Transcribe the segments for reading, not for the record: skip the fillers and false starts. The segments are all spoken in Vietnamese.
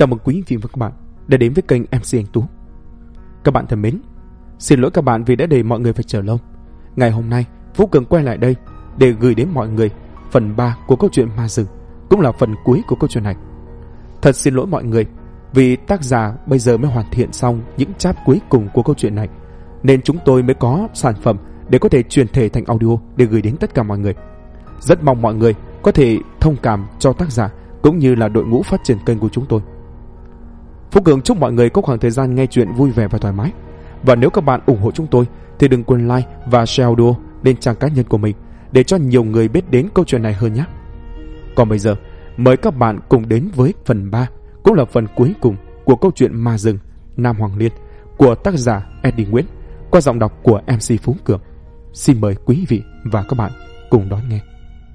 Chào mừng quý vị và các bạn đã đến với kênh MC Anh Tú. Các bạn thân mến, xin lỗi các bạn vì đã để mọi người phải chờ lâu. Ngày hôm nay, Vũ Cường quay lại đây để gửi đến mọi người phần 3 của câu chuyện Ma Rừng, cũng là phần cuối của câu chuyện này. Thật xin lỗi mọi người vì tác giả bây giờ mới hoàn thiện xong những chap cuối cùng của câu chuyện này, nên chúng tôi mới có sản phẩm để có thể truyền thể thành audio để gửi đến tất cả mọi người. Rất mong mọi người có thể thông cảm cho tác giả cũng như là đội ngũ phát triển kênh của chúng tôi. Phú Cường chúc mọi người có khoảng thời gian nghe chuyện vui vẻ và thoải mái. Và nếu các bạn ủng hộ chúng tôi thì đừng quên like và share audio lên trang cá nhân của mình để cho nhiều người biết đến câu chuyện này hơn nhé. Còn bây giờ, mời các bạn cùng đến với phần 3, cũng là phần cuối cùng của câu chuyện Ma Rừng Nam Hoàng Liên của tác giả Eddie Nguyễn qua giọng đọc của MC Phú Cường. Xin mời quý vị và các bạn cùng đón nghe.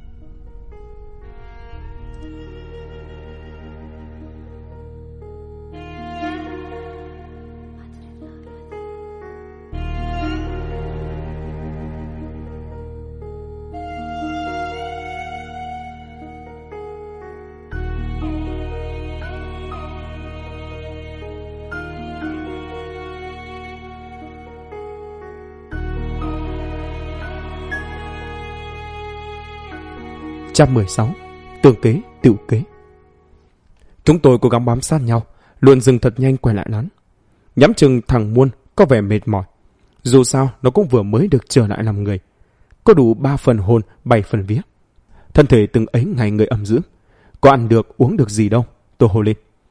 Chap 16. Tương kế tựu kế. Chúng tôi cố gắng bám sát nhau, luôn dừng thật nhanh quay lại nắn. Nhắm chừng thằng Muôn có vẻ mệt mỏi. Dù sao nó cũng vừa mới được trở lại làm người, có đủ 3 phần hồn 7 phần vía. Thân thể từng ấy ngày người ẩm dưỡng, có ăn được uống được gì đâu. Tôi hô lên: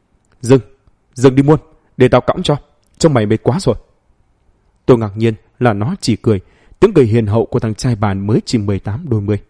Dừng đi Muôn, để tao cõng cho, trông mày mệt quá rồi. Tôi ngạc nhiên là nó chỉ cười, tiếng cười hiền hậu của thằng trai bàn mới chỉ 18 đôi 10.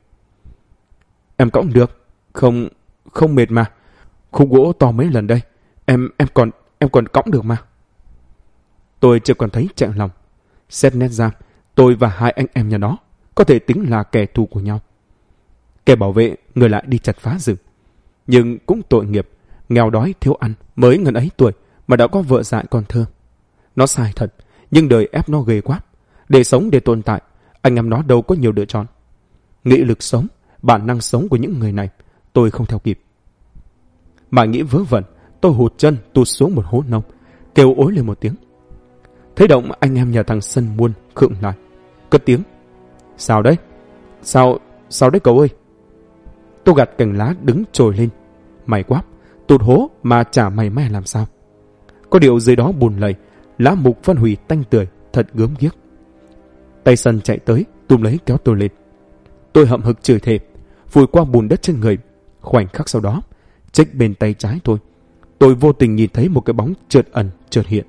Em cõng được, không mệt mà. Khúc gỗ to mấy lần đây, em còn cõng được mà. Tôi chưa còn thấy chạnh lòng. Xét nét ra, tôi và hai anh em nhà nó có thể tính là kẻ thù của nhau. Kẻ bảo vệ người lại đi chặt phá rừng, nhưng cũng tội nghiệp, nghèo đói thiếu ăn, mới ngần ấy tuổi mà đã có vợ dại con thơ. Nó sai thật, nhưng đời ép nó ghê quá. Để sống để tồn tại, anh em nó đâu có nhiều lựa chọn. Nghị lực sống, bản năng sống của những người này tôi không theo kịp. Mà nghĩ vớ vẩn, tôi hụt chân tụt xuống một hố nông, kêu ối lên một tiếng. Thấy động, anh em nhà thằng Sân Muôn khựng lại, cất tiếng: Sao đấy? Sao đấy cậu ơi? Tôi gạt cành lá đứng trồi lên. Mày quá, tụt hố mà chả mày may làm sao? Có điều dưới đó bùn lầy, lá mục phân hủy tanh tưởi, thật gớm ghiếc. Tay Sân chạy tới túm lấy kéo tôi lên. Tôi hậm hực chửi thề, vùi qua bùn đất trên người. Khoảnh khắc sau đó, chếch bên tay trái tôi vô tình nhìn thấy một cái bóng chợt ẩn chợt hiện.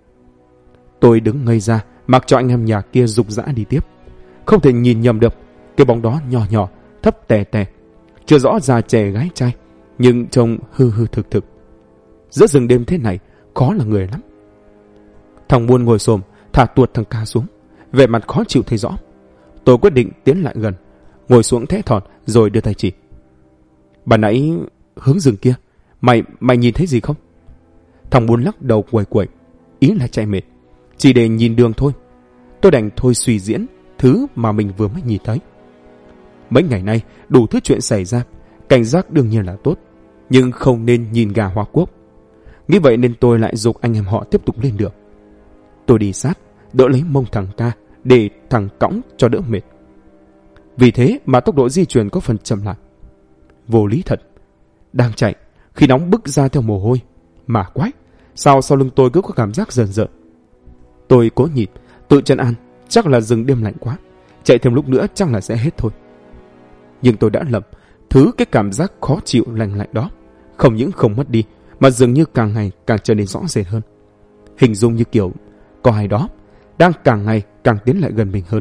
Tôi đứng ngây ra, mặc cho anh em nhà kia rục rã đi tiếp. Không thể nhìn nhầm được, cái bóng đó nhỏ nhỏ, thấp tè tè, chưa rõ già trẻ gái trai, nhưng trông hư hư thực thực. Giữa rừng đêm thế này, khó là người lắm. Thằng Muôn ngồi xổm, thả tuột thằng Ca xuống, vẻ mặt khó chịu thấy rõ. Tôi quyết định tiến lại gần, ngồi xuống thẽ thọt rồi đưa tay chỉ. Bà nãy hướng rừng kia, mày nhìn thấy gì không? Thằng Muôn lắc đầu quẩy quẩy, ý là chạy mệt, chỉ để nhìn đường thôi. Tôi đành thôi suy diễn thứ mà mình vừa mới nhìn thấy. Mấy ngày nay đủ thứ chuyện xảy ra, cảnh giác đương nhiên là tốt, nhưng không nên nhìn gà hóa quốc. Nghĩ vậy nên tôi lại giục anh em họ tiếp tục lên đường. Tôi đi sát, đỡ lấy mông thằng Ca để thằng cõng cho đỡ mệt. Vì thế mà tốc độ di chuyển có phần chậm lại. Vô lý thật, đang chạy khi nóng bức ra theo mồ hôi, mà quái sao sau lưng tôi cứ có cảm giác rờn rợn. Tôi cố nhịn, tự trấn an chắc là rừng đêm lạnh quá, chạy thêm lúc nữa chắc là sẽ hết thôi. Nhưng tôi đã lầm, thứ cái cảm giác khó chịu lạnh lạnh đó không những không mất đi mà dường như càng ngày càng trở nên rõ rệt hơn. Hình dung như kiểu có ai đó đang càng ngày càng tiến lại gần mình hơn.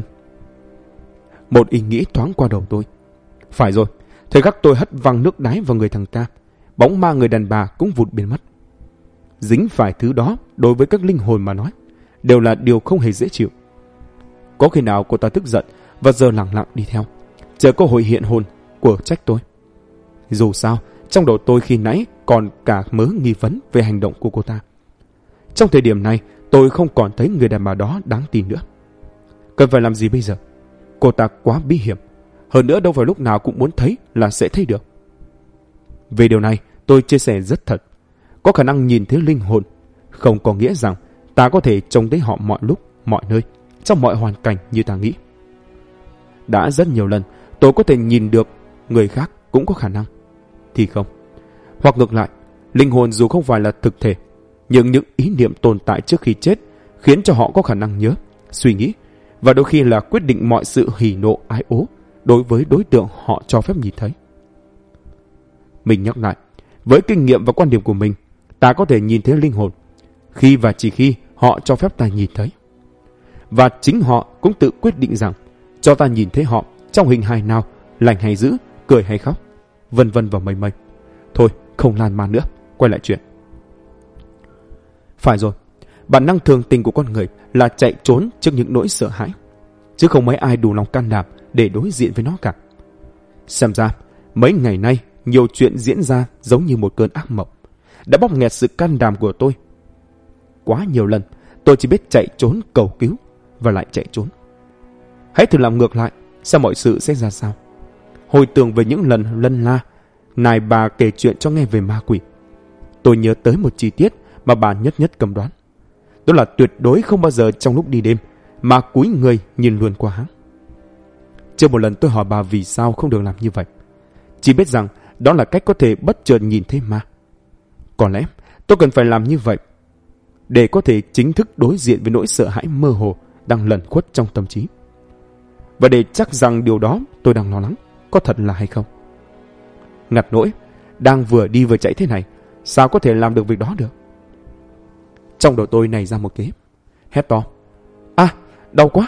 Một ý nghĩ thoáng qua đầu tôi. Phải rồi, thời khắc tôi hất văng nước đái vào người thằng Ca, bóng ma người đàn bà cũng vụt biến mất. Dính phải thứ đó đối với các linh hồn mà nói đều là điều không hề dễ chịu. Có khi nào cô ta tức giận và giờ lặng lặng đi theo, chờ cơ hội hiện hồn của trách tôi? Dù sao, trong đầu tôi khi nãy còn cả mớ nghi vấn về hành động của cô ta. Trong thời điểm này, tôi không còn thấy người đàn bà đó đáng tin nữa. Cần phải làm gì bây giờ? Cô ta quá bí hiểm, hơn nữa đâu phải lúc nào cũng muốn thấy là sẽ thấy được. Về điều này, tôi chia sẻ rất thật. có khả năng nhìn thấy linh hồn, không có nghĩa rằng ta có thể trông thấy họ mọi lúc, mọi nơi, trong mọi hoàn cảnh như ta nghĩ. Đã rất nhiều lần tôi có thể nhìn được người khác cũng có khả năng, thì không. Hoặc ngược lại, linh hồn dù không phải là thực thể, nhưng những ý niệm tồn tại trước khi chết khiến cho họ có khả năng nhớ, suy nghĩ, và đôi khi là quyết định mọi sự hỉ nộ ái ố đối với đối tượng họ cho phép nhìn thấy. Mình nhắc lại, với kinh nghiệm và quan điểm của mình, ta có thể nhìn thấy linh hồn khi và chỉ khi họ cho phép ta nhìn thấy. Và chính họ cũng tự quyết định rằng cho ta nhìn thấy họ trong hình hài nào, lành hay dữ, cười hay khóc, vân vân và mây mây. Thôi, không lan man nữa, quay lại chuyện. Phải rồi, bản năng thường tình của con người là chạy trốn trước những nỗi sợ hãi, chứ không mấy ai đủ lòng can đảm để đối diện với nó cả. Xem ra, mấy ngày nay nhiều chuyện diễn ra giống như một cơn ác mộng, đã bóp nghẹt sự can đảm của tôi. Quá nhiều lần, tôi chỉ biết chạy trốn cầu cứu và lại chạy trốn. Hãy thử làm ngược lại, xem mọi sự sẽ ra sao. Hồi tưởng về những lần lân la, nài bà kể chuyện cho nghe về ma quỷ. Tôi nhớ tới một chi tiết mà bà nhất nhất cấm đoán. Đó là tuyệt đối không bao giờ trong lúc đi đêm mà cúi người nhìn luôn qua hắn. Chưa một lần tôi hỏi bà vì sao không được làm như vậy. Chỉ biết rằng đó là cách có thể bất chợt nhìn thấy ma. Có lẽ tôi cần phải làm như vậy để có thể chính thức đối diện với nỗi sợ hãi mơ hồ đang lẩn khuất trong tâm trí. Và để chắc rằng điều đó tôi đang lo lắng có thật là hay không. Ngặt nỗi, đang vừa đi vừa chạy thế này, sao có thể làm được việc đó được? Trong đầu tôi nảy ra một kế. Hét to: "À, đau quá!"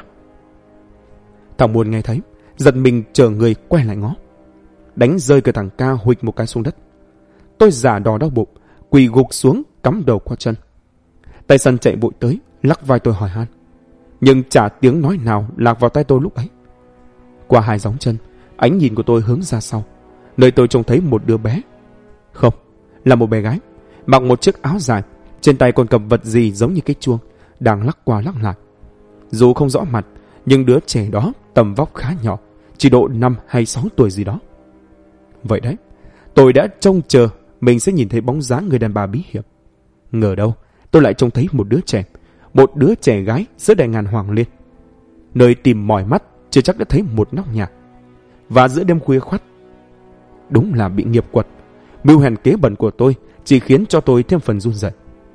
Thằng Muôn nghe thấy, giật mình chờ người quay lại ngó. Đánh rơi cả thằng Ca huỵch một cái xuống đất. Tôi giả đò đau bụng, quỳ gục xuống cắm đầu qua chân. Tay Sân chạy vội tới, lắc vai tôi hỏi han, nhưng chả tiếng nói nào lạc vào tai tôi lúc ấy. Qua hai gióng chân, ánh nhìn của tôi hướng ra sau, nơi tôi trông thấy một đứa bé. Không, là một bé gái, mặc một chiếc áo dài, trên tay còn cầm vật gì giống như cái chuông, đang lắc qua lắc lại. Dù không rõ mặt, nhưng đứa trẻ đó tầm vóc khá nhỏ, chỉ độ 5 hay 6 tuổi gì đó. Vậy đấy, tôi đã trông chờ mình sẽ nhìn thấy bóng dáng người đàn bà bí hiểm. Ngờ đâu, tôi lại trông thấy một đứa trẻ gái giữa đại ngàn hoàng liên. Nơi tìm mỏi mắt, chưa chắc đã thấy một nóc nhà. Và giữa đêm khuya khoắt, đúng là bị nghiệp quật. Mưu hèn kế bẩn của tôi chỉ khiến cho tôi thêm phần run rẩy.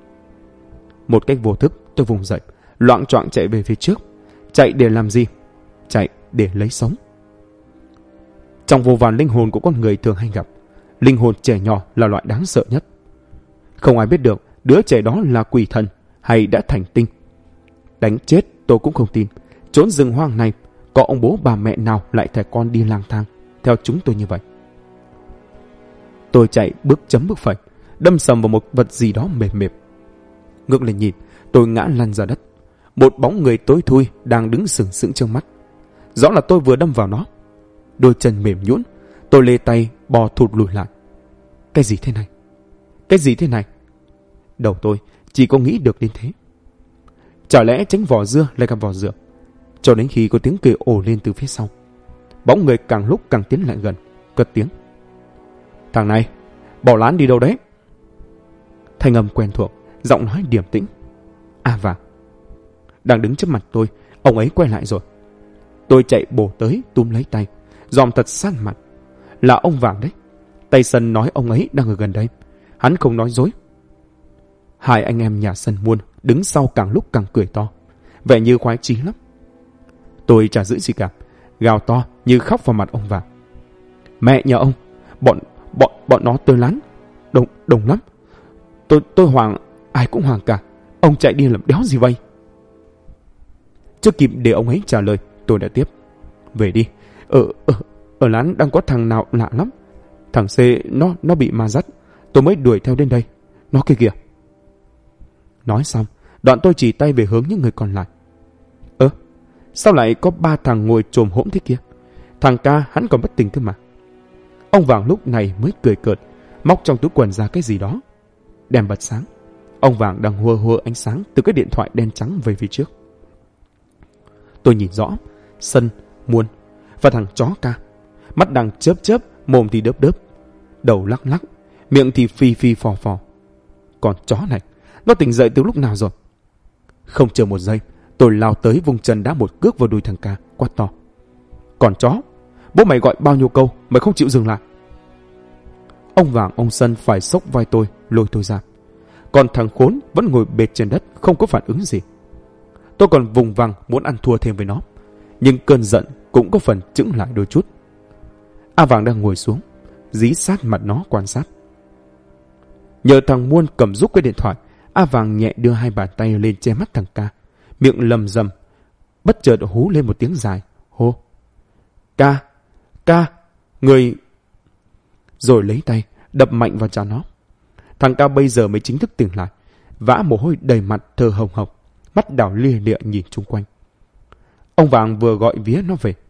Một cách vô thức, tôi vùng dậy, loạng choạng chạy về phía trước. Chạy để làm gì? Chạy để lấy sống. Trong vô vàn linh hồn của con người thường hay gặp, linh hồn trẻ nhỏ là loại đáng sợ nhất. Không ai biết được đứa trẻ đó là quỷ thần hay đã thành tinh. Đánh chết tôi cũng không tin chốn rừng hoang này có ông bố bà mẹ nào lại thả con đi lang thang theo chúng tôi như vậy. Tôi chạy bước chấm bước phẩy, đâm sầm vào một vật gì đó mềm mềm. Ngước lên nhìn, tôi ngã lăn ra đất. Một bóng người tối thui đang đứng sừng sững trước mắt. Rõ là tôi vừa đâm vào nó. Đôi chân mềm nhũn, tôi lê tay bò thụt lùi lại. Cái gì thế này? Cái gì thế này? Đầu tôi chỉ có nghĩ được đến thế. Chả lẽ tránh vỏ dưa lại gặp vỏ dừa? Cho đến khi có tiếng cười ồ lên từ phía sau. Bóng người càng lúc càng tiến lại gần, cất tiếng: "Thằng này, bỏ lán đi đâu đấy?" Thanh âm quen thuộc, giọng nói điềm tĩnh. À Vàng. Đang đứng trước mặt tôi, ông ấy quay lại rồi. Tôi chạy bổ tới túm lấy tay, dòm thật sát mặt. Là ông Vàng đấy. Tay Sân nói ông ấy đang ở gần đây. Hắn không nói dối. Hai anh em nhà Sân Muôn đứng sau càng lúc càng cười to, vẻ như khoái chí lắm. Tôi chả giữ gì cả, gào to như khóc vào mặt ông Vàng: "Mẹ nhà ông, bọn nó tới lán, đồng lắm. Tôi hoảng, ai cũng hoảng cả. Ông chạy đi làm đéo gì vậy?" Chưa kịp để ông ấy trả lời, tôi đã tiếp: "Về đi. Ở lán đang có thằng nào lạ lắm. Thằng C nó bị ma dắt. Tôi mới đuổi theo đến đây. Nó kia kìa." Nói xong, đoạn tôi chỉ tay về hướng những người còn lại. Sao lại có 3 thằng ngồi chồm hỗn thế kia? Thằng Ca hắn còn bất tỉnh cơ mà. Ông Vàng lúc này mới cười cợt, móc trong túi quần ra cái gì đó. Đèn bật sáng. Ông Vàng đang hùa hùa ánh sáng từ cái điện thoại đen trắng về phía trước. Tôi nhìn rõ Sân, Muôn và thằng chó Ca. Mắt đang chớp chớp, mồm thì đớp đớp, đầu lắc lắc, miệng thì phì phì phò phò. con chó này. Nó tỉnh dậy từ lúc nào rồi? Không chờ một giây, tôi lao tới vùng chân đá một cước vào đùi thằng Ca, quát to. Còn chó, bố mày gọi bao nhiêu câu, mày không chịu dừng lại. Ông Vàng ông Sân phải xốc vai tôi, lôi tôi ra. Còn thằng khốn vẫn ngồi bệt trên đất, không có phản ứng gì. Tôi còn vùng vằng muốn ăn thua thêm với nó, nhưng cơn giận cũng có phần chững lại đôi chút. A Vàng đang ngồi xuống, dí sát mặt nó quan sát. Nhờ thằng Muôn cầm giúp cái điện thoại, A Vàng nhẹ đưa hai bàn tay lên che mắt thằng Ca, miệng lầm rầm, bất chợt hú lên một tiếng dài, hô. Ca, người... Rồi lấy tay, đập mạnh vào trán nó. Thằng Ca bây giờ mới chính thức tỉnh lại, vã mồ hôi đầy mặt, thở hồng hộc, mắt đảo lia lịa nhìn chung quanh. Ông Vàng vừa gọi vía nó về.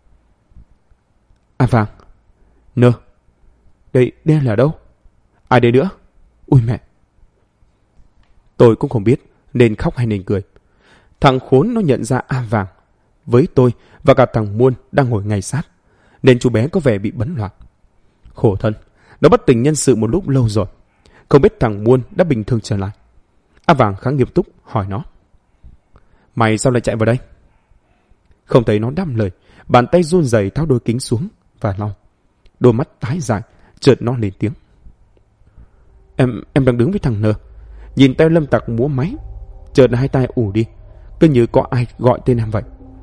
A Vàng, nơ, đây là đâu? Ai đây nữa? Ui mẹ! Tôi cũng không biết nên khóc hay nên cười. Thằng khốn nó nhận ra A Vàng với tôi và cả thằng Muôn đang ngồi ngay sát, nên chú bé có vẻ bị bấn loạn. Khổ thân, nó bất tỉnh nhân sự một lúc lâu rồi. Không biết thằng Muôn đã bình thường trở lại. A Vàng khá nghiêm túc hỏi nó. Mày sao lại chạy vào đây? Không thấy nó đáp lời, bàn tay run rẩy tháo đôi kính xuống và lau. Đôi mắt tái dài, chợt nó lên tiếng. Em đang đứng với thằng Nơ, nhìn tay Lâm Tặc múa máy, chợt hai tay ù đi, cứ như có ai gọi tên em vậy.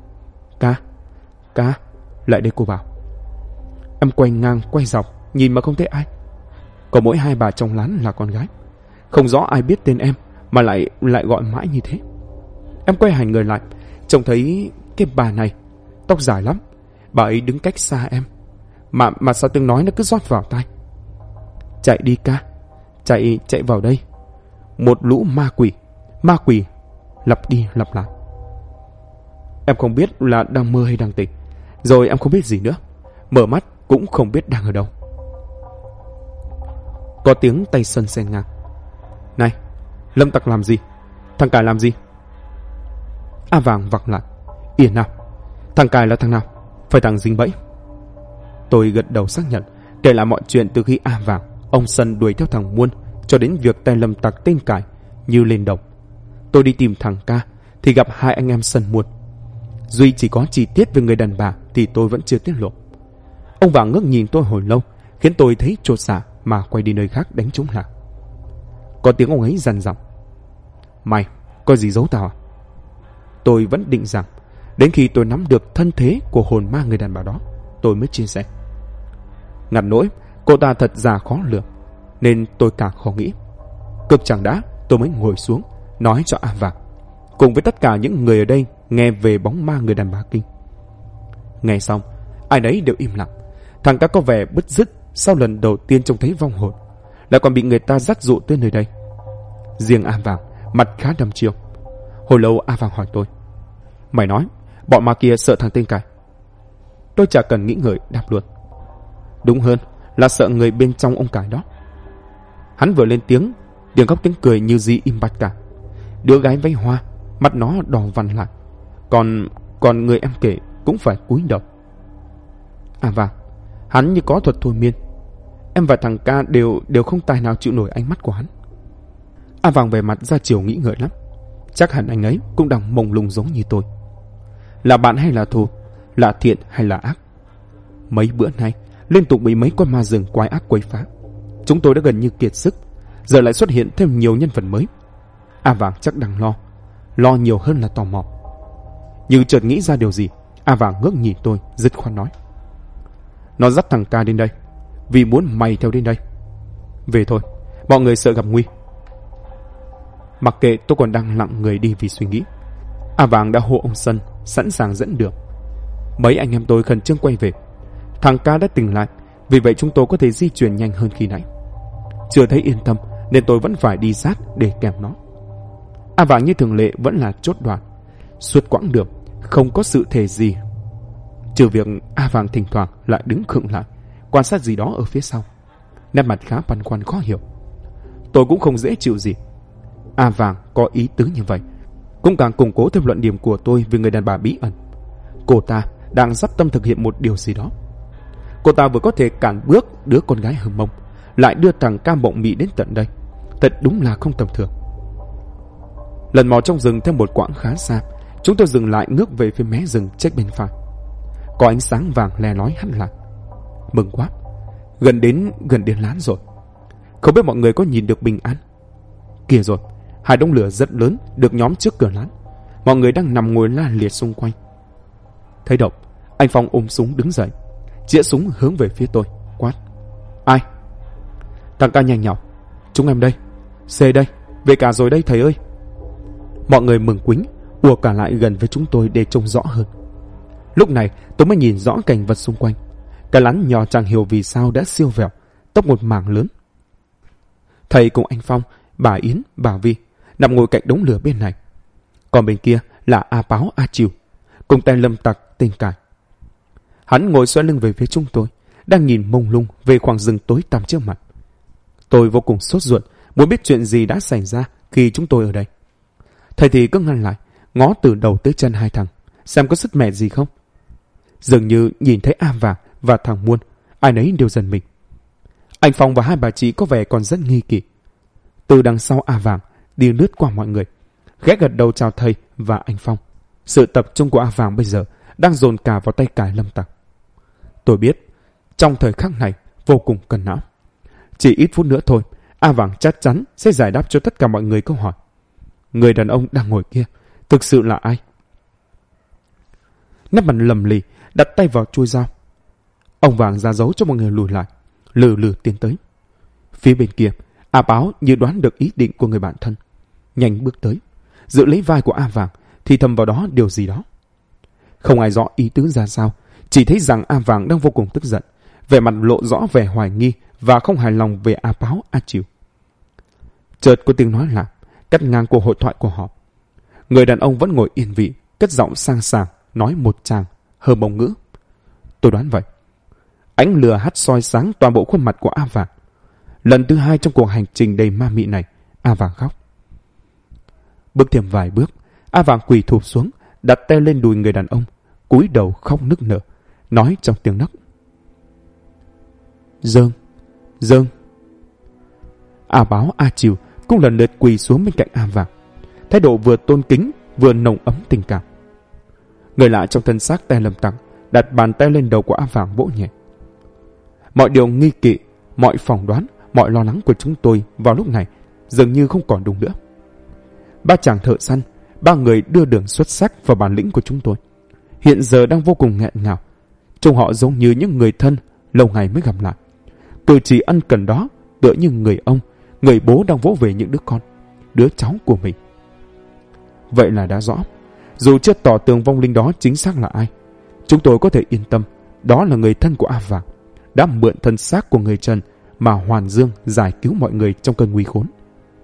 Ca, lại đây cô bảo. Em quay ngang quay dọc, nhìn mà không thấy ai. Có mỗi hai bà trong lán là con gái, không rõ ai biết tên em mà lại gọi mãi như thế. Em quay hẳn người lại, trông thấy cái bà này, tóc dài lắm. Bà ấy đứng cách xa em, mà sao tiếng nói nó cứ rót vào tai. Chạy đi ca, chạy vào đây. Một lũ ma quỷ, lặp đi lặp lại. Em không biết là đang mơ hay đang tỉnh, rồi em không biết gì nữa, mở mắt cũng không biết đang ở đâu. Có tiếng tay Sân xen ngang. Này, Lâm Tặc làm gì? Thằng Cải làm gì? A Vàng vặc lại. Yên nào, thằng Cải là thằng nào? Phải thằng dính bẫy. Tôi gật đầu xác nhận, kể lại mọi chuyện từ khi A Vàng, ông Sân đuổi theo thằng Muôn cho đến việc tay Lâm Tặc tên Cải như lên đồng. Tôi đi tìm thằng Ca thì gặp hai anh em Sân Muôn. Duy chỉ có chi tiết về người đàn bà thì tôi vẫn chưa tiết lộ. Ông Vàng ngước nhìn tôi hồi lâu, khiến tôi thấy chột dạ mà quay đi nơi khác đánh trống lảng. Có tiếng ông ấy dằn giọng. Mày, có gì giấu tao à? Tôi vẫn định rằng, đến khi tôi nắm được thân thế của hồn ma người đàn bà đó, tôi mới chia sẻ. Ngặt nỗi, cô ta thật già khó lường, nên tôi càng khó nghĩ. Cực chẳng đã, tôi mới ngồi xuống, nói cho A Vàng, cùng với tất cả những người ở đây nghe về bóng ma người đàn bà kinh. Nghe xong, ai nấy đều im lặng. Thằng Cá có vẻ bứt rứt sau lần đầu tiên trông thấy vong hồn, lại còn bị người ta dắt dụ tới nơi đây. Riêng A Vàng mặt khá đăm chiêu. Hồi lâu A Vàng hỏi tôi. Mày nói bọn ma kia sợ thằng tên Cải? Tôi chả cần nghĩ ngợi đáp luôn. Đúng hơn là sợ người bên trong ông Cải đó. Hắn vừa lên tiếng, tiếng khóc tiếng cười như gì im bặt cả. Đứa gái váy hoa, mắt nó đỏ vằn lại. Còn người em kể cũng phải cúi đầu. À vâng, hắn như có thuật thôi miên. Em và thằng Ca đều không tài nào chịu nổi ánh mắt của hắn. A Vàng về mặt ra chiều nghĩ ngợi lắm. Chắc hẳn anh ấy cũng đang mông lung giống như tôi. Là bạn hay là thù, là thiện hay là ác? Mấy bữa nay liên tục bị mấy con ma rừng quái ác quấy phá. Chúng tôi đã gần như kiệt sức, giờ lại xuất hiện thêm nhiều nhân vật mới. A Vàng chắc đang lo nhiều hơn là tò mò. Như chợt nghĩ ra điều gì, A Vàng ngước nhìn tôi, dứt khoát nói. Nó dắt thằng Ca đến đây vì muốn mày theo đến đây. Về thôi, mọi người sợ gặp nguy. Mặc kệ tôi còn đang lặng người đi vì suy nghĩ, A Vàng đã hộ ông Sân sẵn sàng dẫn đường. Mấy anh em tôi khẩn trương quay về. Thằng Ca đã tỉnh lại, vì vậy chúng tôi có thể di chuyển nhanh hơn khi nãy. Chưa thấy yên tâm nên tôi vẫn phải đi sát để kèm nó. A Vàng như thường lệ vẫn là chốt đoạn. Suốt quãng đường không có sự thể gì, trừ việc A Vàng thỉnh thoảng lại đứng khựng lại quan sát gì đó ở phía sau, nét mặt khá băn khoăn khó hiểu. Tôi cũng không dễ chịu gì. A Vàng có ý tứ như vậy cũng càng củng cố thêm luận điểm của tôi về người đàn bà bí ẩn. Cô ta đang dắt tâm thực hiện một điều gì đó. Cô ta vừa có thể cản bước đứa con gái hờ mông, lại đưa thằng Cam Bộng Mị đến tận đây. thật đúng là không tầm thường. Lần mò trong rừng theo một quãng khá xa, chúng tôi dừng lại ngước về phía mé rừng chết bên phải. Có ánh sáng vàng le lói hắt lại. Mừng quá, gần đến lán rồi. Không biết mọi người có nhìn được bình an? Kìa rồi, hai đống lửa rất lớn được nhóm trước cửa lán. Mọi người đang nằm ngồi la liệt xung quanh. Thấy Độc, anh Phong ôm súng đứng dậy, chĩa súng hướng về phía tôi, quát: Ai? Thằng ca nhanh nhảu: Chúng em đây. C đây, về cả rồi đây thầy ơi. Mọi người mừng quính ùa cả lại gần với chúng tôi để trông rõ hơn. Lúc này tôi mới nhìn rõ cảnh vật xung quanh. Cái lán nhỏ chẳng hiểu vì sao đã siêu vẹo, tốc một mảng lớn. Thầy cùng anh Phong, bà Yến, bà Vi nằm ngồi cạnh đống lửa bên này. Còn bên kia là A Báo, A Chiều cùng tên lâm tặc tên Cải. Hắn ngồi xoay lưng về phía chúng tôi, đang nhìn mông lung về khoảng rừng tối tăm trước mặt. Tôi vô cùng sốt ruột, muốn biết chuyện gì đã xảy ra khi chúng tôi ở đây. Thầy thì cứ ngăn lại, ngó từ đầu tới chân hai thằng, xem có sứt mẻ gì không. Dường như nhìn thấy A Vàng và thằng Muôn, ai nấy đều giật mình. Anh Phong và hai bà chị có vẻ còn rất nghi kỵ. Từ đằng sau A Vàng đi lướt qua mọi người, ghé gật đầu chào thầy và anh Phong. Sự tập trung của A Vàng bây giờ đang dồn cả vào tay Cải lâm tặc. Tôi biết, trong thời khắc này vô cùng cần não. Chỉ ít phút nữa thôi, A Vàng chắc chắn sẽ giải đáp cho tất cả mọi người câu hỏi. Người đàn ông đang ngồi kia thực sự là ai? Nét mặt lầm lì, đặt tay vào chuôi dao. Ông Vàng ra dấu cho mọi người lùi lại, lừ lừ tiến tới. Phía bên kia, A Báo như đoán được ý định của người bạn thân, nhanh bước tới, giữ lấy vai của A Vàng, thì thầm vào đó điều gì đó. Không ai rõ ý tứ ra sao, chỉ thấy rằng A Vàng đang vô cùng tức giận, vẻ mặt lộ rõ vẻ hoài nghi và không hài lòng về A Báo, A Chiều. Chợt có tiếng nói lạ cắt ngang cuộc hội thoại của họ. Người đàn ông vẫn ngồi yên vị, cất giọng sang sảng nói một tràng hờ bông ngữ. Tôi đoán vậy. Ánh lửa hắt soi sáng toàn bộ khuôn mặt của A Vàng. Lần thứ hai trong cuộc hành trình đầy ma mị này, A Vàng khóc. Bước thêm vài bước, A Vàng quỳ thụp xuống, đặt tay lên đùi người đàn ông, cúi đầu khóc nức nở, nói trong tiếng nấc: Dương, Dương. A Báo, A Chiều cũng lần lượt quỳ xuống bên cạnh A Vàng, thái độ vừa tôn kính vừa nồng ấm tình cảm. Người lạ trong thân xác tay lâm tặc đặt bàn tay lên đầu của A Vàng vỗ nhẹ. Mọi điều nghi kỵ, mọi phỏng đoán, mọi lo lắng của chúng tôi vào lúc này dường như không còn đúng nữa. Ba chàng thợ săn, ba người đưa đường xuất sắc vào bản lĩnh của chúng tôi, hiện giờ đang vô cùng nghẹn ngào. Trông họ giống như những người thân lâu ngày mới gặp lại. Cử chỉ ân cần đó tựa như người ông, người bố đang vỗ về những đứa con, đứa cháu của mình. Vậy là đã rõ, dù chưa tỏ tường vong linh đó chính xác là ai, chúng tôi có thể yên tâm đó là người thân của A Vàng, đã mượn thân xác của người Trần mà hoàn dương giải cứu mọi người trong cơn nguy khốn.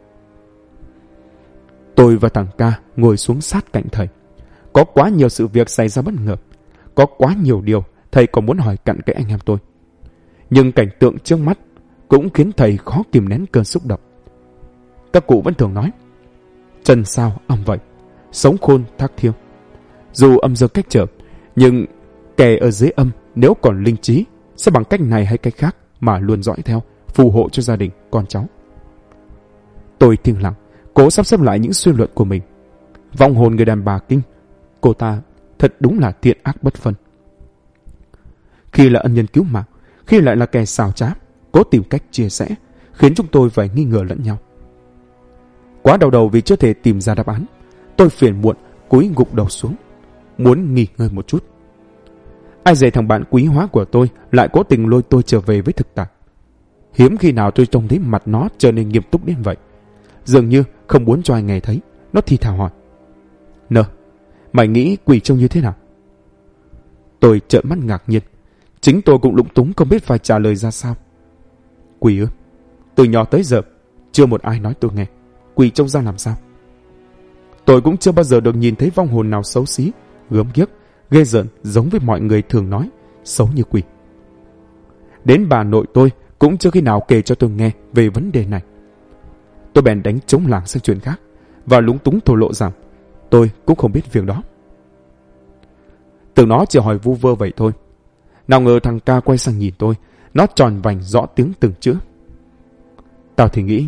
Tôi và thằng Ca ngồi xuống sát cạnh thầy. Có quá nhiều sự việc xảy ra bất ngờ, có quá nhiều điều thầy còn muốn hỏi cặn kẽ anh em tôi. Nhưng cảnh tượng trước mắt cũng khiến thầy khó kìm nén cơn xúc động. Các cụ vẫn thường nói, trần sao âm vậy, sống khôn thác thiêu. Dù âm dương cách trở, nhưng kẻ ở dưới âm nếu còn linh trí sẽ bằng cách này hay cách khác mà luôn dõi theo, phù hộ cho gia đình, con cháu. Tôi thinh lặng, cố sắp xếp lại những suy luận của mình. Vong hồn người đàn bà Kinh, cô ta thật đúng là thiện ác bất phân. Khi là ân nhân cứu mạng, khi lại là kẻ xảo trá, cố tìm cách chia sẻ, khiến chúng tôi phải nghi ngờ lẫn nhau. Quá đau đầu vì chưa thể tìm ra đáp án, tôi phiền muộn cúi gục đầu xuống, muốn nghỉ ngơi một chút. Ai dè thằng bạn quý hóa của tôi lại cố tình lôi tôi trở về với thực tại. Hiếm khi nào tôi trông thấy mặt nó trở nên nghiêm túc đến vậy. Dường như không muốn cho ai nghe thấy. Nó thì thào hỏi: Nơ, mày nghĩ quỷ trông như thế nào? Tôi trợn mắt ngạc nhiên. Chính tôi cũng lúng túng không biết phải trả lời ra sao. Quỷ ư? Từ nhỏ tới giờ chưa một ai nói tôi nghe quỷ trông ra làm sao. Tôi cũng chưa bao giờ được nhìn thấy vong hồn nào xấu xí, gớm ghiếc, ghê rợn giống với mọi người thường nói xấu như quỷ. Đến bà nội tôi cũng chưa khi nào kể cho tôi nghe về vấn đề này. Tôi bèn đánh trống lảng sang chuyện khác và lúng túng thổ lộ rằng tôi cũng không biết việc đó. Tưởng nó chỉ hỏi vu vơ vậy thôi. Nào ngờ thằng Ca quay sang nhìn tôi, nó tròn vành rõ tiếng từng chữ. Tao thì nghĩ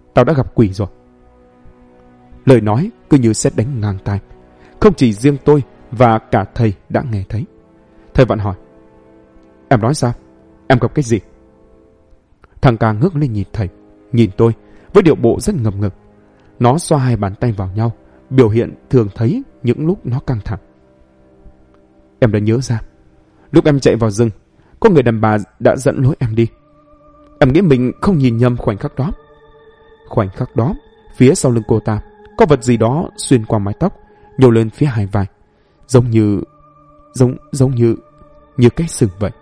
tao đã gặp quỷ rồi. Lời nói cứ như sét đánh ngang tai. Không chỉ riêng tôi và cả thầy đã nghe thấy. Thầy vặn hỏi: Em nói sao? Em gặp cái gì? Thằng Ca ngước lên nhìn thầy, nhìn tôi với điệu bộ rất ngập ngừng. Nó xoa hai bàn tay vào nhau, biểu hiện thường thấy những lúc nó căng thẳng. Em đã nhớ ra, lúc em chạy vào rừng, có người đàn bà đã dẫn lối em đi. Em nghĩ mình không nhìn nhầm khoảnh khắc đó. Khoảnh khắc đó, phía sau lưng cô ta có vật gì đó xuyên qua mái tóc, nhô lên phía hai vai, giống như cái sừng vậy.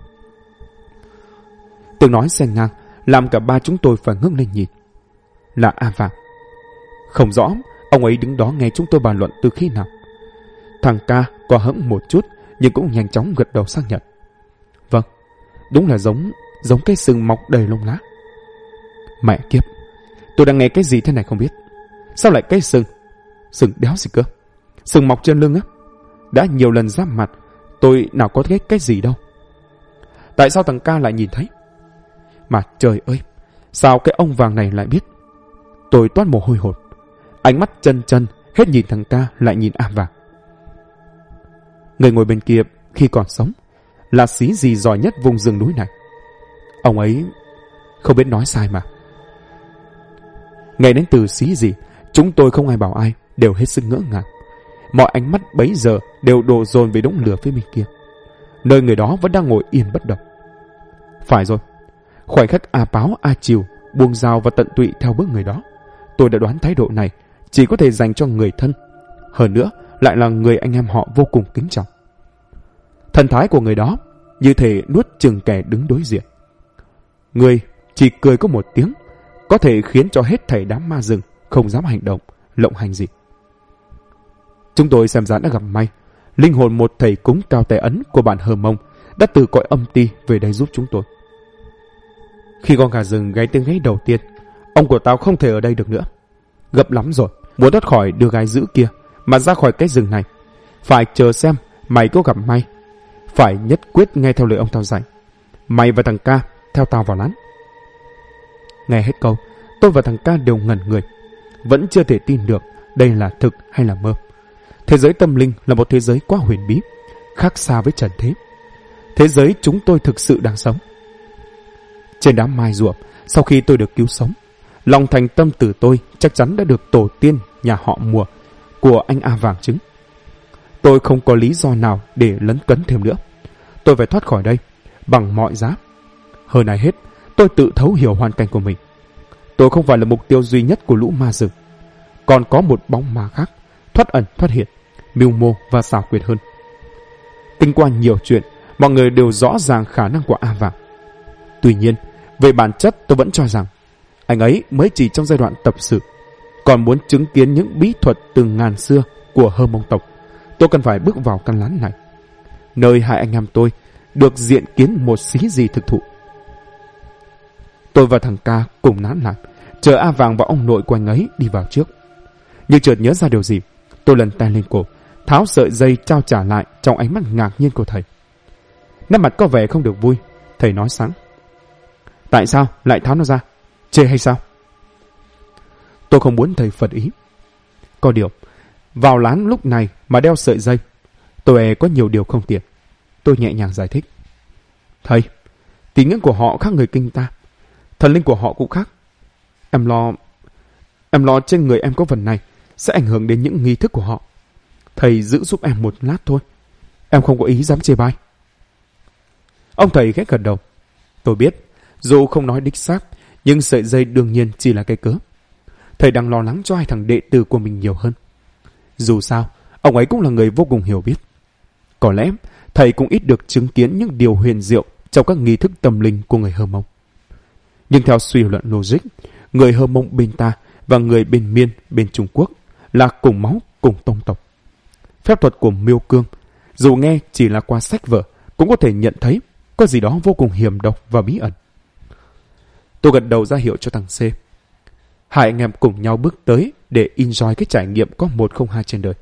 Tiếng nói xen ngang làm cả ba chúng tôi phải ngước lên nhìn. Là A Vàng. Không rõ ông ấy đứng đó nghe chúng tôi bàn luận từ khi nào. Thằng Ca có hững một chút nhưng cũng nhanh chóng gật đầu xác nhận. Vâng, đúng là giống cái sừng mọc đầy lông lá. Mẹ kiếp, tôi đang nghe cái gì thế này không biết. Sao lại cái sừng? Sừng đéo gì cơ? Sừng mọc trên lưng á? Đã nhiều lần giáp mặt, tôi nào có cái gì đâu. Tại sao thằng Ca lại nhìn thấy? Mà trời ơi, sao cái ông Vàng này lại biết? Tôi toát mồ hôi hột. Ánh mắt chân hết nhìn thằng Ca lại nhìn A Vàng. Người ngồi bên kia khi còn sống là xí gì giỏi nhất vùng rừng núi này. Ông ấy không biết nói sai mà. Nghe đến từ xí gì, chúng tôi không ai bảo ai, đều hết sức ngỡ ngàng. Mọi ánh mắt bấy giờ đều đổ dồn về đống lửa phía bên kia, nơi người đó vẫn đang ngồi yên bất động. Phải rồi, khoảnh khắc A Páo A Chiều buông dao và tận tụy theo bước người đó, tôi đã đoán thái độ này chỉ có thể dành cho người thân, hơn nữa lại là người anh em họ vô cùng kính trọng. Thần thái của người đó như thể nuốt chừng kẻ đứng đối diện. Người chỉ cười có một tiếng có thể khiến cho hết thảy đám ma rừng không dám hành động lộng hành gì. Chúng tôi xem ra đã gặp may. Linh hồn một thầy cúng cao tay ấn của bản Hờ Mông đã từ cõi âm ti về đây giúp chúng tôi. Khi con gà rừng gáy tiếng gáy đầu tiên, ông của tao không thể ở đây được nữa. Gấp lắm rồi, muốn thoát khỏi đứa gái dữ kia mà ra khỏi cái rừng này, phải chờ xem mày có gặp may. Phải nhất quyết nghe theo lời ông tao dạy. Mày và thằng Ca theo tao vào lán. Nghe hết câu, tôi và thằng Ca đều ngẩn người, vẫn chưa thể tin được đây là thực hay là mơ. Thế giới tâm linh là một thế giới quá huyền bí, khác xa với trần thế. Thế giới chúng tôi thực sự đang sống. Trên đám mai rùa, sau khi tôi được cứu sống, lòng thành tâm từ tôi chắc chắn đã được tổ tiên nhà họ Mùa của anh A Vàng chứng. Tôi không có lý do nào để lấn cấn thêm nữa. Tôi phải thoát khỏi đây bằng mọi giá. Hơn ai hết, tôi tự thấu hiểu hoàn cảnh của mình. Tôi không phải là mục tiêu duy nhất của lũ ma rừng. Còn có một bóng ma khác, thoát ẩn thoát hiện, mưu mô và xảo quyệt hơn. Kinh qua nhiều chuyện, mọi người đều rõ ràng khả năng của A Vàng. Tuy nhiên, về bản chất tôi vẫn cho rằng anh ấy mới chỉ trong giai đoạn tập sự. Còn muốn chứng kiến những bí thuật từ ngàn xưa của Hơ Mông tộc, tôi cần phải bước vào căn lán này, nơi hai anh em tôi được diện kiến một xí gì thực thụ. Tôi và thằng Ca cùng nán lại, chờ A Vàng và ông nội của anh ấy đi vào trước. Nhưng chợt nhớ ra điều gì, tôi lần tay lên cổ, tháo sợi dây trao trả lại trong ánh mắt ngạc nhiên của thầy. Nét mặt có vẻ không được vui, thầy nói sáng: Tại sao lại tháo nó ra? Chê hay sao? Tôi không muốn thầy phật ý. Có điều, vào lán lúc này mà đeo sợi dây, tôi có nhiều điều không tiện. Tôi nhẹ nhàng giải thích: Thầy, tín ngưỡng của họ khác người Kinh ta, thần linh của họ cũng khác. Em lo trên người em có vật này sẽ ảnh hưởng đến những nghi thức của họ. Thầy giữ giúp em một lát thôi, em không có ý dám chê bai. Ông thầy khẽ gật đầu. Tôi biết, dù không nói đích xác, nhưng sợi dây đương nhiên chỉ là cái cớ. Thầy đang lo lắng cho hai thằng đệ tử của mình nhiều hơn. Dù sao, ông ấy cũng là người vô cùng hiểu biết. Có lẽ thầy cũng ít được chứng kiến những điều huyền diệu trong các nghi thức tâm linh của người Hơ Mông. Nhưng theo suy luận logic, người Hơ Mông bên ta và người bên Miên bên Trung Quốc là cùng máu cùng tông tộc. Phép thuật của Miêu Cương, dù nghe chỉ là qua sách vở, cũng có thể nhận thấy có gì đó vô cùng hiểm độc và bí ẩn. Tôi gật đầu ra hiệu cho thằng C. Hai anh em cùng nhau bước tới để enjoy cái trải nghiệm có 102 trên đời.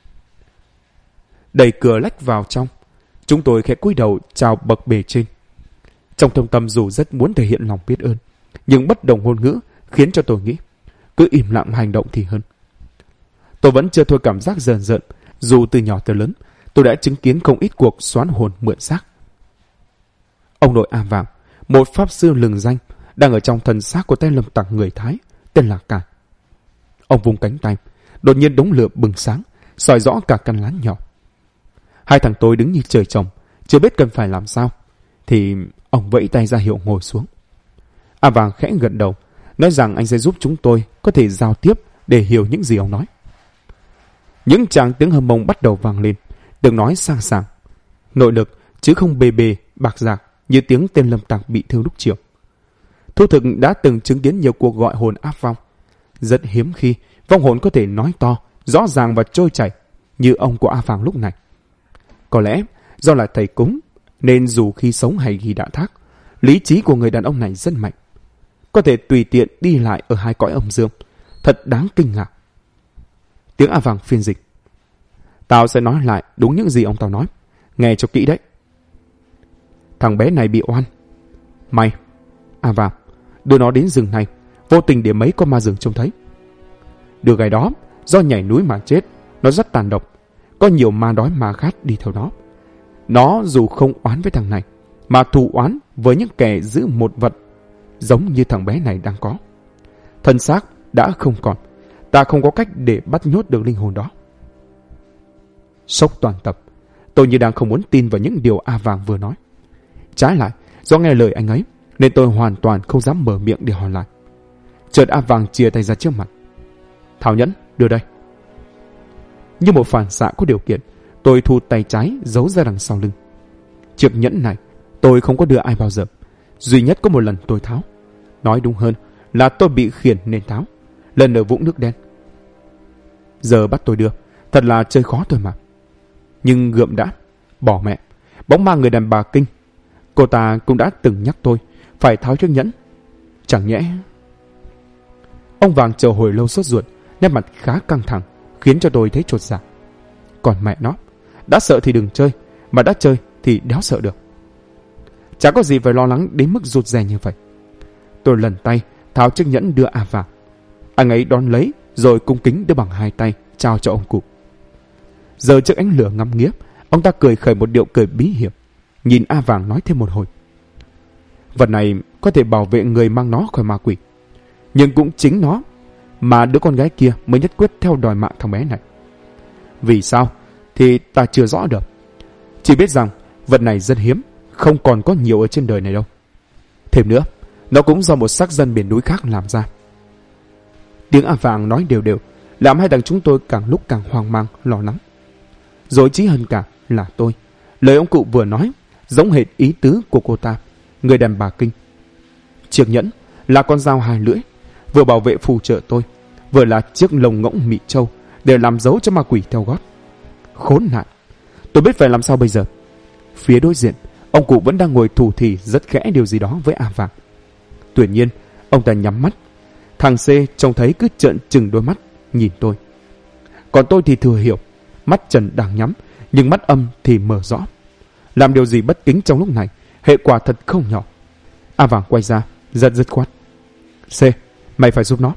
Đẩy cửa lách vào trong, chúng tôi khẽ cúi đầu chào bậc bề trên. Trong thâm tâm dù rất muốn thể hiện lòng biết ơn, nhưng bất đồng ngôn ngữ khiến cho tôi nghĩ cứ im lặng hành động thì hơn. Tôi vẫn chưa thôi cảm giác rờn rợn, dù từ nhỏ tới lớn tôi đã chứng kiến không ít cuộc xoán hồn mượn xác. Ông nội A Vàng, một pháp sư lừng danh, đang ở trong thân xác của tay lâm tặc người Thái tên là Càn. Ông vung cánh tay, đột nhiên đống lửa bừng sáng, soi rõ cả căn lán nhỏ. Hai thằng tôi đứng như trời trồng, chưa biết cần phải làm sao, thì ông vẫy tay ra hiệu ngồi xuống. A Vàng khẽ gật đầu, nói rằng anh sẽ giúp chúng tôi có thể giao tiếp để hiểu những gì ông nói. Những tràng tiếng hâm mông bắt đầu vang lên, tiếng nói sang sảng, nội lực chứ không bề bề bạc rạc như tiếng tên lâm tặc bị thương lúc chiều. Thu Thực đã từng chứng kiến nhiều cuộc gọi hồn áp vong. Rất hiếm khi vong hồn có thể nói to, rõ ràng và trôi chảy như ông của A Vàng lúc này. Có lẽ do là thầy cúng, nên dù khi sống hay khi đã thác, lý trí của người đàn ông này rất mạnh, có thể tùy tiện đi lại ở hai cõi âm dương, thật đáng kinh ngạc. Tiếng A Vàng phiên dịch: Tao sẽ nói lại đúng những gì ông tao nói, nghe cho kỹ đấy. Thằng bé này bị oan. Mày, A Vàng, đưa nó đến rừng này, vô tình để mấy con ma rừng trông thấy. Đứa gái đó do nhảy núi mà chết, nó rất tàn độc, có nhiều ma đói ma khát đi theo nó. Nó dù không oán với thằng này, mà thù oán với những kẻ giữ một vật giống như thằng bé này đang có. Thân xác đã không còn, ta không có cách để bắt nhốt được linh hồn đó. Sốc toàn tập, tôi như đang không muốn tin vào những điều A Vàng vừa nói. Trái lại, do nghe lời anh ấy nên tôi hoàn toàn không dám mở miệng để hỏi lại. Chợt A Vàng chia tay ra trước mặt. Thảo nhẫn, đưa đây. Như một phản xạ có điều kiện, tôi thu tay trái giấu ra đằng sau lưng. Chiếc nhẫn này tôi không có đưa ai bao giờ, duy nhất có một lần tôi tháo. Nói đúng hơn là tôi bị khiển nên tháo, lần ở vũng nước đen. Giờ bắt tôi đưa, thật là chơi khó tôi mà. Nhưng gượm đã, bỏ mẹ, bóng ma người đàn bà Kinh, cô ta cũng đã từng nhắc tôi phải tháo chiếc nhẫn. Chẳng nhẽ... Ông Vàng chờ hồi lâu sốt ruột, nét mặt khá căng thẳng, khiến cho tôi thấy chột dạ. Còn mẹ nó, đã sợ thì đừng chơi, mà đã chơi thì đéo sợ được. Chả có gì phải lo lắng đến mức rụt rè như vậy. Tôi lần tay tháo chiếc nhẫn đưa A Vàng. Anh ấy đón lấy rồi cung kính đưa bằng hai tay trao cho ông cụ. Giờ trước ánh lửa ngắm nghía, ông ta cười khởi một điệu cười bí hiểm, nhìn A Vàng nói thêm một hồi. Vật này có thể bảo vệ người mang nó khỏi ma quỷ, nhưng cũng chính nó mà đứa con gái kia mới nhất quyết theo đòi mạng thằng bé này. Vì sao thì ta chưa rõ được, chỉ biết rằng vật này rất hiếm, không còn có nhiều ở trên đời này đâu. Thêm nữa, nó cũng do một sắc dân miền núi khác làm ra. Tiếng A Vàng nói đều đều làm hai thằng chúng tôi càng lúc càng hoang mang lo lắng. Rồi chí hơn cả là tôi, lời ông cụ vừa nói giống hệt ý tứ của cô ta, người đàn bà Kinh. Chiếc nhẫn là con dao hai lưỡi, vừa bảo vệ phù trợ tôi, vừa là chiếc lồng ngỗng mị châu để làm dấu cho ma quỷ theo gót. Khốn nạn, tôi biết phải làm sao bây giờ. Phía đối diện, ông cụ vẫn đang ngồi thủ thỉ rất khẽ điều gì đó với A Vàng. Tuyệt nhiên, ông ta nhắm mắt. Thằng C trông thấy cứ trợn trừng đôi mắt nhìn tôi. Còn tôi thì thừa hiểu, mắt trần đang nhắm, nhưng mắt âm thì mở rõ. Làm điều gì bất kính trong lúc này, hệ quả thật không nhỏ. A Vàng quay ra, giật dứt khoát. C, mày phải giúp nó.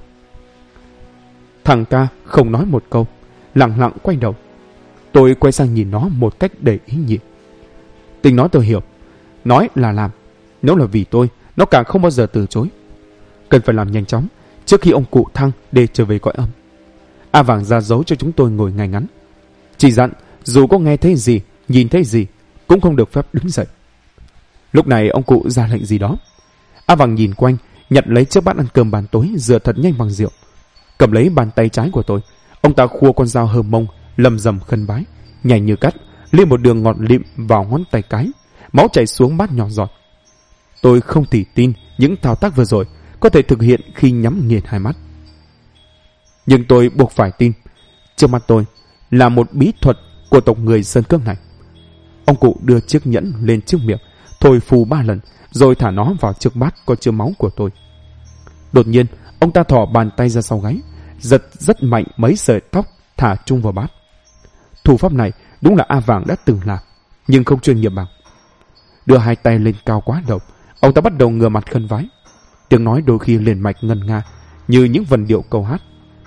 Thằng ca không nói một câu, lặng lặng quay đầu. Tôi quay sang nhìn nó một cách đầy ý nhị. Tình nói tôi hiểu, nói là làm. Nếu là vì tôi, nó càng không bao giờ từ chối. Cần phải làm nhanh chóng trước khi ông cụ Thăng để trở về cõi âm. A Vàng ra dấu cho chúng tôi ngồi ngay ngắn, chỉ dặn dù có nghe thấy gì, nhìn thấy gì cũng không được phép đứng dậy. Lúc này ông cụ ra lệnh gì đó. A Vàng nhìn quanh, nhặt lấy chiếc bát ăn cơm bàn tối rửa thật nhanh bằng rượu, cầm lấy bàn tay trái của tôi. Ông ta khua con dao hờ mông, lầm rầm khấn bái, nhảy như cắt lên một đường ngọt lịm vào ngón tay cái, máu chảy xuống bát nhỏ giọt. Tôi không thể tin những thao tác vừa rồi có thể thực hiện khi nhắm nghiền hai mắt. Nhưng tôi buộc phải tin. Trước mặt tôi là một bí thuật của tộc người Sơn Cước này. Ông cụ đưa chiếc nhẫn lên trước miệng, thổi phù 3 lần, rồi thả nó vào chiếc bát có chứa máu của tôi. Đột nhiên, ông ta thò bàn tay ra sau gáy, giật rất mạnh mấy sợi tóc thả chung vào bát. Thủ pháp này đúng là A Vàng đã từng làm, nhưng không chuyên nghiệp bằng. Đưa hai tay lên cao quá đầu, ông ta bắt đầu ngửa mặt khấn vái. Tiếng nói đôi khi liền mạch ngân nga, như những vần điệu câu hát.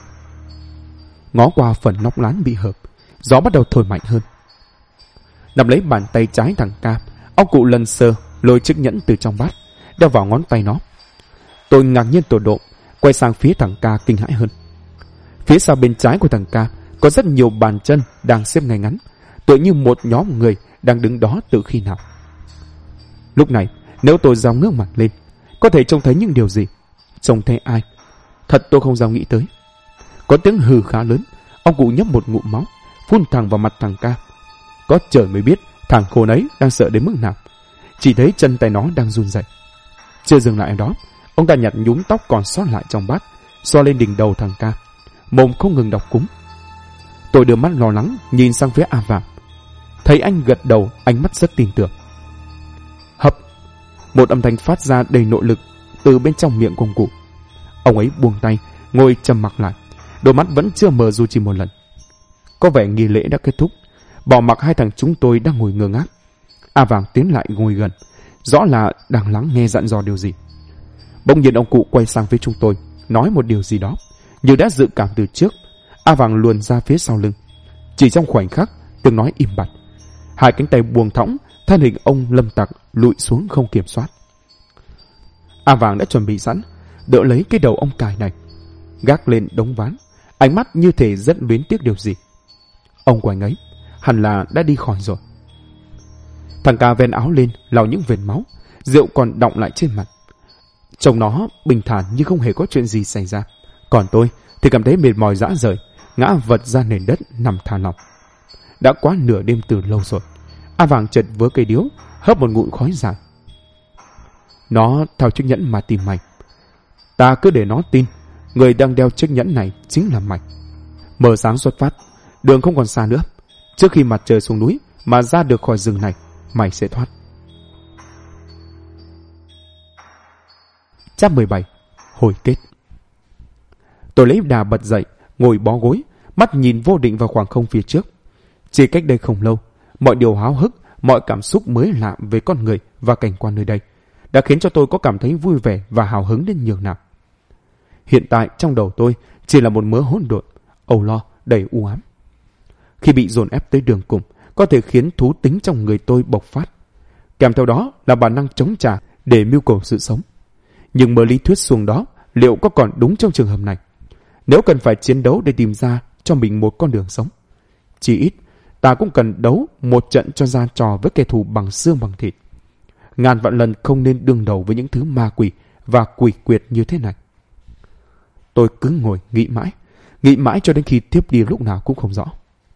Ngó qua phần nóc lán bị hở, gió bắt đầu thổi mạnh hơn. Nắm lấy bàn tay trái thằng Ca, ông cụ lần sơ lôi chiếc nhẫn từ trong bát đeo vào ngón tay nó. Tôi ngạc nhiên tột độ, quay sang phía thằng Ca kinh hãi hơn. Phía sau bên trái của thằng Ca có rất nhiều bàn chân đang xếp ngay ngắn, tựa như một nhóm người đang đứng đó từ khi nào. Lúc này, nếu tôi dám ngước mặt lên, có thể trông thấy những điều gì? Trông thấy ai? Thật tôi không dám nghĩ tới. Có tiếng hừ khá lớn, ông cụ nhấp một ngụm máu, phun thẳng vào mặt thằng Ca. Có trời mới biết thằng khốn ấy đang sợ đến mức nào. Chỉ thấy chân tay nó đang run rẩy. Chưa dừng lại ở đó, ông ta nhặt nhúm tóc còn sót lại trong bát, xoa lên đỉnh đầu thằng Ca, mồm không ngừng đọc cúng. Tôi đưa mắt lo lắng nhìn sang phía A Vàng. Thấy anh gật đầu, ánh mắt rất tin tưởng. Hập, một âm thanh phát ra đầy nội lực từ bên trong miệng của ông cụ. Ông ấy buông tay, ngồi trầm mặc lại, đôi mắt vẫn chưa mở dù chỉ một lần. Có vẻ nghi lễ đã kết thúc, bỏ mặc hai thằng chúng tôi đang ngồi ngơ ngác. A Vàng tiến lại ngồi gần, rõ là đang lắng nghe dặn dò điều gì. Bỗng nhiên ông cụ quay sang phía chúng tôi, nói một điều gì đó, như đã dự cảm từ trước. A Vàng luồn ra phía sau lưng. Chỉ trong khoảnh khắc, tiếng nói im bặt. Hai cánh tay buông thõng, thân hình ông lâm tặc lụi xuống không kiểm soát. A Vàng đã chuẩn bị sẵn, đỡ lấy cái đầu ông cài này, gác lên đống ván, ánh mắt như thể rất luyến tiếc điều gì. Ông của anh ấy hẳn là đã đi khỏi rồi. Thằng Ca ven áo lên, lau những vệt máu, rượu còn đọng lại trên mặt. Trông nó bình thản như không hề có chuyện gì xảy ra. Còn tôi thì cảm thấy mệt mỏi rã rời, ngã vật ra nền đất nằm thả lỏng. Đã quá nửa đêm từ lâu rồi. A Vàng chợt vớ cây điếu, hớp một ngụm khói dài. Nó thao chiếc nhẫn mà tìm mày. Ta cứ để nó tin người đang đeo chiếc nhẫn này chính là mày. Mờ sáng xuất phát, đường không còn xa nữa. Trước khi mặt trời xuống núi mà ra được khỏi rừng này, mày sẽ thoát. Chap 17. Hồi kết. Tôi lấy đà bật dậy, ngồi bó gối, mắt nhìn vô định vào khoảng không phía trước. Chỉ cách đây không lâu, mọi điều háo hức, mọi cảm xúc mới lạ về con người và cảnh quan nơi đây đã khiến cho tôi có cảm thấy vui vẻ và hào hứng đến nhường nào. Hiện tại trong đầu tôi chỉ là một mớ hỗn độn, âu lo, đầy u ám. Khi bị dồn ép tới đường cùng, có thể khiến thú tính trong người tôi bộc phát. Kèm theo đó là bản năng chống trả để mưu cầu sự sống. Nhưng mớ lý thuyết xuồng đó liệu có còn đúng trong trường hợp này? Nếu cần phải chiến đấu để tìm ra cho mình một con đường sống, chỉ ít ta cũng cần đấu một trận cho ra trò với kẻ thù bằng xương bằng thịt. Ngàn vạn lần không nên đương đầu với những thứ ma quỷ và quỷ quyệt như thế này. Tôi cứ ngồi nghĩ mãi cho đến khi thiếp đi lúc nào cũng không rõ.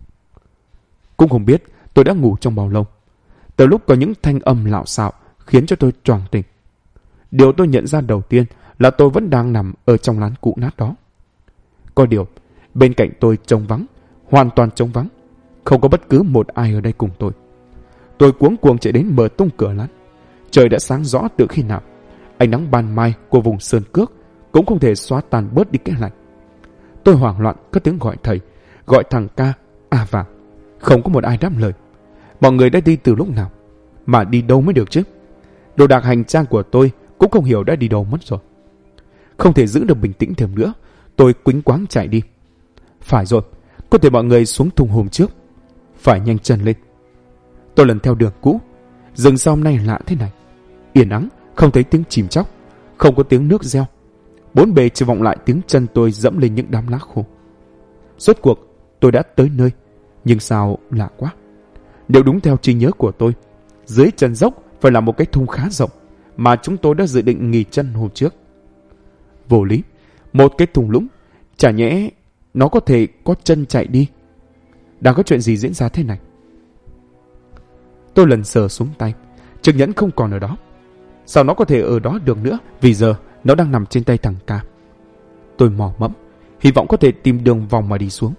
Cũng không biết tôi đã ngủ trong bao lâu. Từ lúc có những thanh âm lạo xạo khiến cho tôi choàng tỉnh. Điều tôi nhận ra đầu tiên là tôi vẫn đang nằm ở trong lán cũ nát đó. Có điều, bên cạnh tôi trống vắng, hoàn toàn trống vắng. Không có bất cứ một ai ở đây cùng tôi. Tôi cuống cuồng chạy đến mở tung cửa lán. Trời đã sáng rõ từ khi nào. Ánh nắng ban mai của vùng sơn cước cũng không thể xóa tan bớt đi cái lạnh. Tôi hoảng loạn cất tiếng gọi thầy, gọi thằng Ca, A Vàng. Không có một ai đáp lời. Mọi người đã đi từ lúc nào? Mà đi đâu mới được chứ? Đồ đạc hành trang của tôi cũng không hiểu đã đi đâu mất rồi. Không thể giữ được bình tĩnh thêm nữa, tôi quĩnh quáng chạy đi. Phải rồi, có thể mọi người xuống thùng hôm trước. Phải nhanh chân lên. Tôi lần theo đường cũ. Rừng sau hôm nay lạ thế này. Yên ắng, không thấy tiếng chim chóc, không có tiếng nước reo. Bốn bề chỉ vọng lại tiếng chân tôi dẫm lên những đám lá khô. Rốt cuộc tôi đã tới nơi. Nhưng sao lạ quá. Nếu đúng theo trí nhớ của tôi, dưới chân dốc phải là một cái thung khá rộng mà chúng tôi đã dự định nghỉ chân hôm trước. Vô lý, một cái thung lũng, chả nhẽ nó có thể có chân chạy đi? Đang có chuyện gì diễn ra thế này? Tôi lần sờ xuống tay, chiếc nhẫn không còn ở đó. Sao nó có thể ở đó được nữa? Vì giờ nó đang nằm trên tay thằng Ca. Tôi mò mẫm, hy vọng có thể tìm đường vòng mà đi xuống.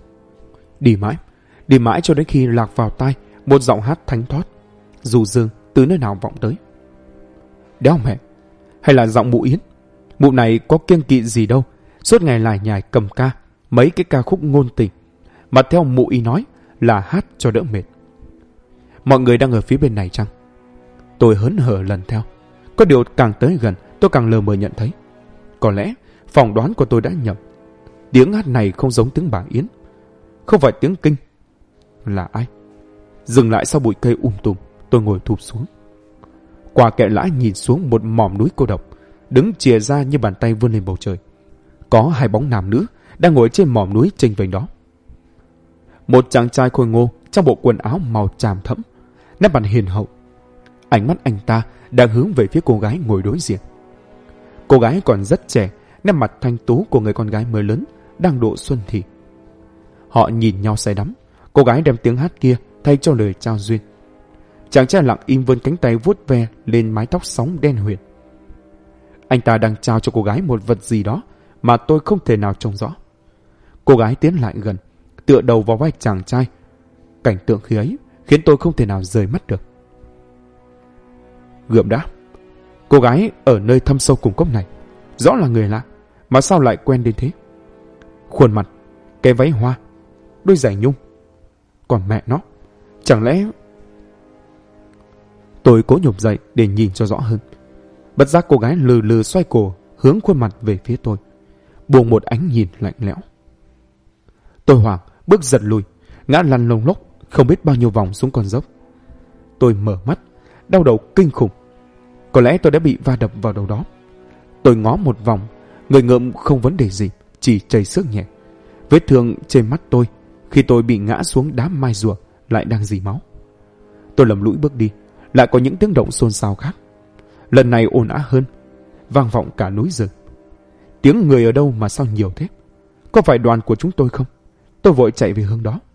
Đi mãi cho đến khi lạc vào tai một giọng hát thánh thót, dù dương từ nơi nào vọng tới. Đéo mẹ, hay là giọng mụ Yến? Mụ này có kiêng kỵ gì đâu, suốt ngày lải nhải cầm ca mấy cái ca khúc ngôn tình, mà theo mụ y nói là hát cho đỡ mệt. Mọi người đang ở phía bên này chăng? Tôi hớn hở lần theo. Có điều càng tới gần tôi càng lờ mờ nhận thấy, có lẽ Phỏng đoán của tôi đã nhầm. Tiếng hát này không giống tiếng bà Yến, không phải tiếng kinh. Là ai? Dừng lại sau bụi cây tùm, tôi ngồi thụp xuống. Qua kẽ lã nhìn xuống một mỏm núi cô độc, đứng chìa ra như bàn tay vươn lên bầu trời. Có hai bóng nam nữ đang ngồi trên mỏm núi chênh vênh đó. Một chàng trai khôi ngô trong bộ quần áo màu tràm thẫm, nét mặt hiền hậu. Ánh mắt anh ta đang hướng về phía cô gái ngồi đối diện. Cô gái còn rất trẻ, nét mặt thanh tú của người con gái mới lớn, đang độ xuân thì. Họ nhìn nhau say đắm. Cô gái đem tiếng hát kia thay cho lời trao duyên. Chàng trai lặng im vươn cánh tay vuốt ve lên mái tóc sóng đen huyền. Anh ta đang trao cho cô gái một vật gì đó mà tôi không thể nào trông rõ. Cô gái tiến lại gần, tựa đầu vào vai chàng trai. Cảnh tượng khi ấy khiến tôi không thể nào rời mắt được. Gượm đã, cô gái ở nơi thâm sâu cùng cốc này rõ là người lạ, mà sao lại quen đến thế? Khuôn mặt, cái váy hoa, đôi giày nhung. Còn mẹ nó, chẳng lẽ... Tôi cố nhổm dậy để nhìn cho rõ hơn. Bất giác cô gái lừ lừ xoay cổ hướng khuôn mặt về phía tôi, buông một ánh nhìn lạnh lẽo. Tôi hoảng bước giật lùi, ngã lăn lông lốc không biết bao nhiêu vòng xuống con dốc. Tôi mở mắt, đau đầu kinh khủng. Có lẽ tôi đã bị va đập vào đầu đó. Tôi ngó một vòng, người ngợm không vấn đề gì, chỉ chảy xước nhẹ. Vết thương trên mắt tôi khi tôi bị ngã xuống đám mai rùa lại đang rỉ máu. Tôi lầm lũi bước đi, lại có những tiếng động xôn xao khác. Lần này ồn ào hơn, vang vọng cả núi rừng. Tiếng người ở đâu mà sao nhiều thế? Có phải đoàn của chúng tôi không? Tôi vội chạy về hướng đó.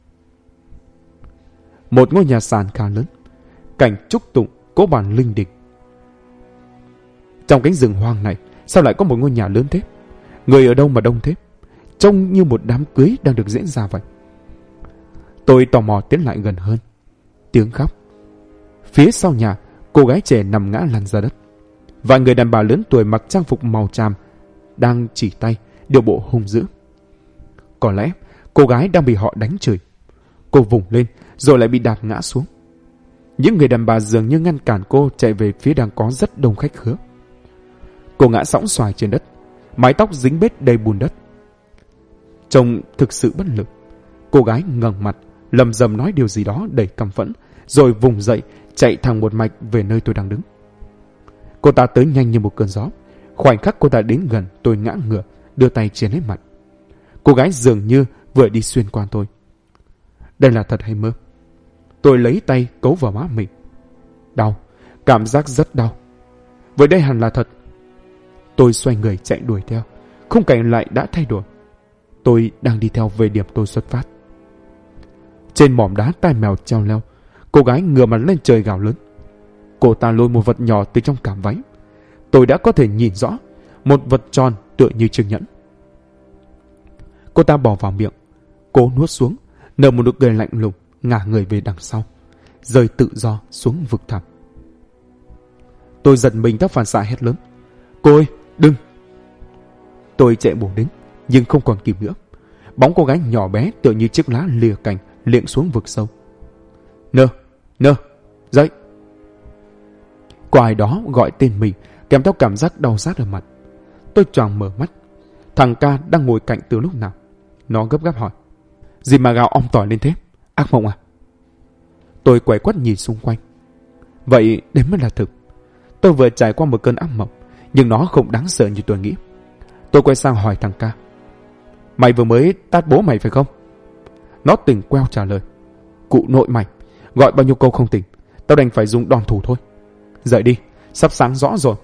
Một ngôi nhà sàn khá lớn, cảnh trúc tụng, cỗ bàn linh đình. Trong cánh rừng hoang này, sao lại có một ngôi nhà lớn thế? Người ở đâu mà đông thế? Trông như một đám cưới đang được diễn ra vậy. Tôi tò mò tiến lại gần hơn. Tiếng khóc. Phía sau nhà, cô gái trẻ nằm ngã lăn ra đất. Vài người đàn bà lớn tuổi mặc trang phục màu tràm đang chỉ tay, điệu bộ hung dữ. Có lẽ cô gái đang bị họ đánh chửi. Cô vùng lên rồi lại bị đạp ngã xuống. Những người đàn bà dường như ngăn cản cô chạy về phía đang có rất đông khách khứa. Cô ngã sõng xoài trên đất, mái tóc dính bết đầy bùn đất. Trông thực sự bất lực. Cô gái ngẩng mặt, lầm rầm nói điều gì đó đầy căm phẫn, rồi vùng dậy chạy thẳng một mạch về nơi tôi đang đứng. Cô ta tới nhanh như một cơn gió. Khoảnh khắc cô ta đến gần, tôi ngã ngửa, đưa tay che lấy mặt. Cô gái dường như vừa đi xuyên qua tôi. Đây là thật hay mơ? Tôi lấy tay cấu vào má mình. Đau, cảm giác rất đau. Vậy đây hẳn là thật. Tôi xoay người chạy đuổi theo. Khung cảnh lại đã thay đổi. Tôi đang đi theo về điểm tôi xuất phát. Trên mỏm đá tai mèo treo leo, cô gái ngửa mặt lên trời gào lớn. Cô ta lôi một vật nhỏ từ trong càm váy. Tôi đã có thể nhìn rõ, một vật tròn tựa như chiếc nhẫn. Cô ta bỏ vào miệng, cố nuốt xuống, nở một nụ cười lạnh lùng, ngả người về đằng sau, rơi tự do xuống vực thẳm. Tôi giật mình theo phản xạ hét lớn. Cô ơi, đừng! Tôi chạy bổ đến, nhưng không còn kịp nữa. Bóng cô gái nhỏ bé tựa như chiếc lá lìa cành liệng xuống vực sâu. Nơ, dậy! Có ai đó gọi tên mình, kèm theo cảm giác đau rát ở mặt. Tôi choàng mở mắt. Thằng ca đang ngồi cạnh từ lúc nào. Nó gấp gáp hỏi. Gì mà gào om tỏi lên thế? Ác mộng à? Tôi quay quắt nhìn xung quanh. Vậy đấy mới là thực. Tôi vừa trải qua một cơn ác mộng, nhưng nó không đáng sợ như tôi nghĩ. Tôi quay sang hỏi thằng ca. Mày vừa mới tát bố mày phải không? Nó tỉnh queo trả lời. Cụ nội mày, gọi bao nhiêu câu không tỉnh, tao đành phải dùng đòn thủ thôi. Dậy đi, sắp sáng rõ rồi.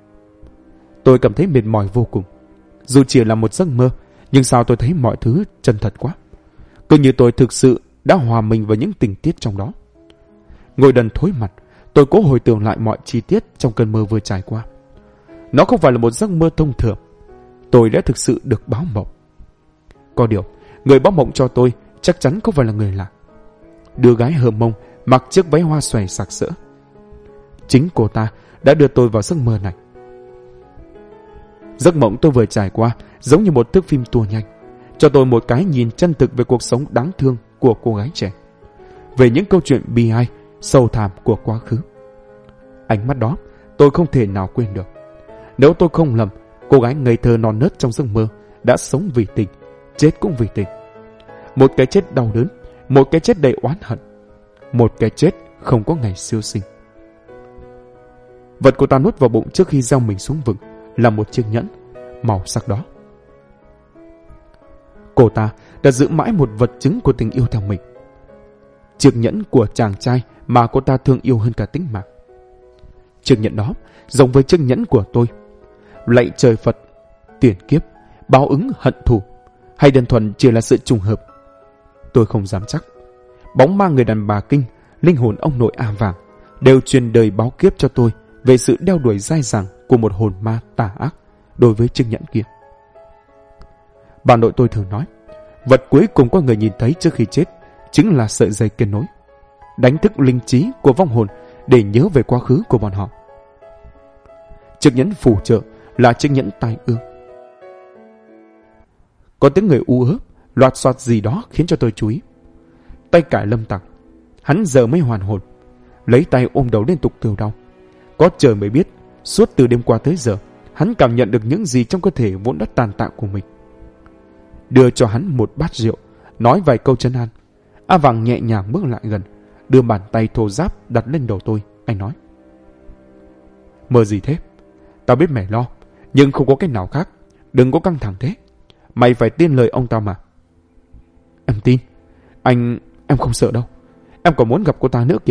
Tôi cảm thấy mệt mỏi vô cùng. Dù chỉ là một giấc mơ, nhưng sao tôi thấy mọi thứ chân thật quá. Cứ như tôi thực sự đã hòa mình vào những tình tiết trong đó. Ngồi đần thối mặt, tôi cố hồi tưởng lại mọi chi tiết trong cơn mơ vừa trải qua. Nó không phải là một giấc mơ thông thường. Tôi đã thực sự được báo mộng. Có điều, người báo mộng cho tôi chắc chắn không phải là người lạ. Đứa gái hờ mông mặc chiếc váy hoa xòe sặc sỡ. Chính cô ta đã đưa tôi vào giấc mơ này. Giấc mộng tôi vừa trải qua giống như một thước phim tua nhanh, cho tôi một cái nhìn chân thực về cuộc sống đáng thương của cô gái trẻ, về những câu chuyện bi ai, sâu thẳm của quá khứ. Ánh mắt đó tôi không thể nào quên được. Nếu tôi không lầm, Cô gái ngây thơ non nớt trong giấc mơ đã sống vì tình, chết cũng vì tình. Một cái chết đau đớn, một cái chết đầy oán hận, một cái chết không có ngày siêu sinh. Vật cô ta nuốt vào bụng trước khi gieo mình xuống vực là một chiếc nhẫn màu sắc đó. Cô ta đã giữ mãi một vật chứng của tình yêu theo mình. Chiếc nhẫn của chàng trai mà cô ta thương yêu hơn cả tính mạng. Chiếc nhẫn đó giống với chiếc nhẫn của tôi. Lạy trời Phật, tiền kiếp, báo ứng hận thù, hay đơn thuần chỉ là sự trùng hợp? Tôi không dám chắc. Bóng ma người đàn bà Kinh, linh hồn ông nội A Vàng đều truyền đời báo kiếp cho tôi về sự đeo đuổi dai dẳng của một hồn ma tà ác đối với chiếc nhẫn kia. Bà nội tôi thường nói, vật cuối cùng có người nhìn thấy trước khi chết chính là sợi dây kết nối, đánh thức linh trí của vong hồn để nhớ về quá khứ của bọn họ. Chiếc nhẫn phù trợ là chiếc nhẫn tai ương. Có tiếng người u ớ, loạt soạt gì đó khiến cho tôi chú ý. Tay cải lâm tặc, hắn giờ mới hoàn hồn, lấy tay ôm đầu liên tục kêu đau. Có trời mới biết, suốt từ đêm qua tới giờ, hắn cảm nhận được những gì trong cơ thể vốn đã tàn tạ của mình. Đưa cho hắn một bát rượu, nói vài câu trấn an. A Vàng nhẹ nhàng bước lại gần, đưa bàn tay thô ráp đặt lên đầu tôi. Anh nói, mơ gì thế? Tao biết mày lo, nhưng không có cách nào khác. Đừng có căng thẳng thế. Mày phải tin lời ông tao mà. Em tin. Em không sợ đâu. Em còn muốn gặp cô ta nữa kìa.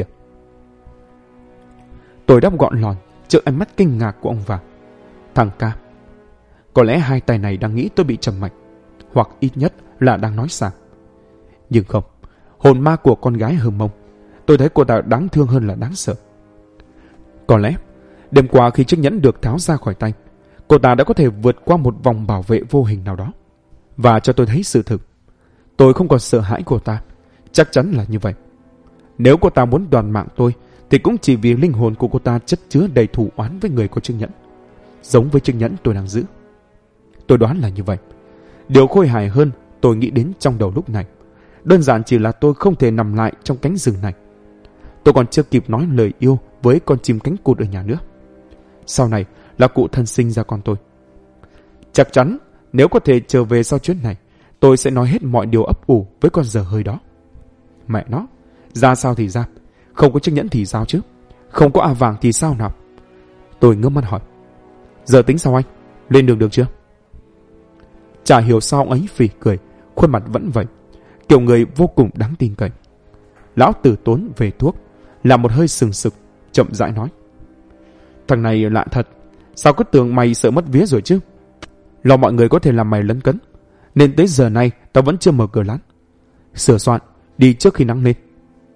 Tôi đáp gọn lòn trước ánh mắt kinh ngạc của ông Vàng. Thằng ca, có lẽ hai tay này đang nghĩ tôi bị trầm mạch, hoặc ít nhất là đang nói xạo. Nhưng không, hồn ma của con gái Hờ Mông, tôi thấy cô ta đáng thương hơn là đáng sợ. Có lẽ đêm qua khi chiếc nhẫn được tháo ra khỏi tay, cô ta đã có thể vượt qua một vòng bảo vệ vô hình nào đó, và cho tôi thấy sự thực. Tôi không còn sợ hãi cô ta, chắc chắn là như vậy. Nếu cô ta muốn đoạt mạng tôi thì cũng chỉ vì linh hồn của cô ta chất chứa đầy thù oán với người có chiếc nhẫn, giống với chiếc nhẫn tôi đang giữ. Tôi đoán là như vậy. Điều khôi hài hơn tôi nghĩ đến trong đầu lúc này đơn giản chỉ là tôi không thể nằm lại trong cánh rừng này. Tôi còn chưa kịp nói lời yêu với con chim cánh cụt ở nhà nữa. Sau này là cụ thân sinh ra con tôi. Chắc chắn nếu có thể trở về sau chuyến này, tôi sẽ nói hết mọi điều ấp ủ với con dở hơi đó. Mẹ nó, ra sao thì ra, không có chiếc nhẫn thì sao chứ? Không có A Vàng thì sao nào? Tôi ngước mắt hỏi, giờ tính sao anh? Lên đường được chưa? Chả hiểu sao ông ấy phì cười, khuôn mặt vẫn vậy, kiểu người vô cùng đáng tin cậy. Lão Tử Tốn về thuốc, làm một hơi sừng sực, chậm rãi nói, thằng này lạ thật, sao cứ tưởng mày sợ mất vía rồi chứ? Lo mọi người có thể làm mày lấn cấn, nên tới giờ này tao vẫn chưa mở cửa lán. Sửa soạn, đi trước khi nắng lên.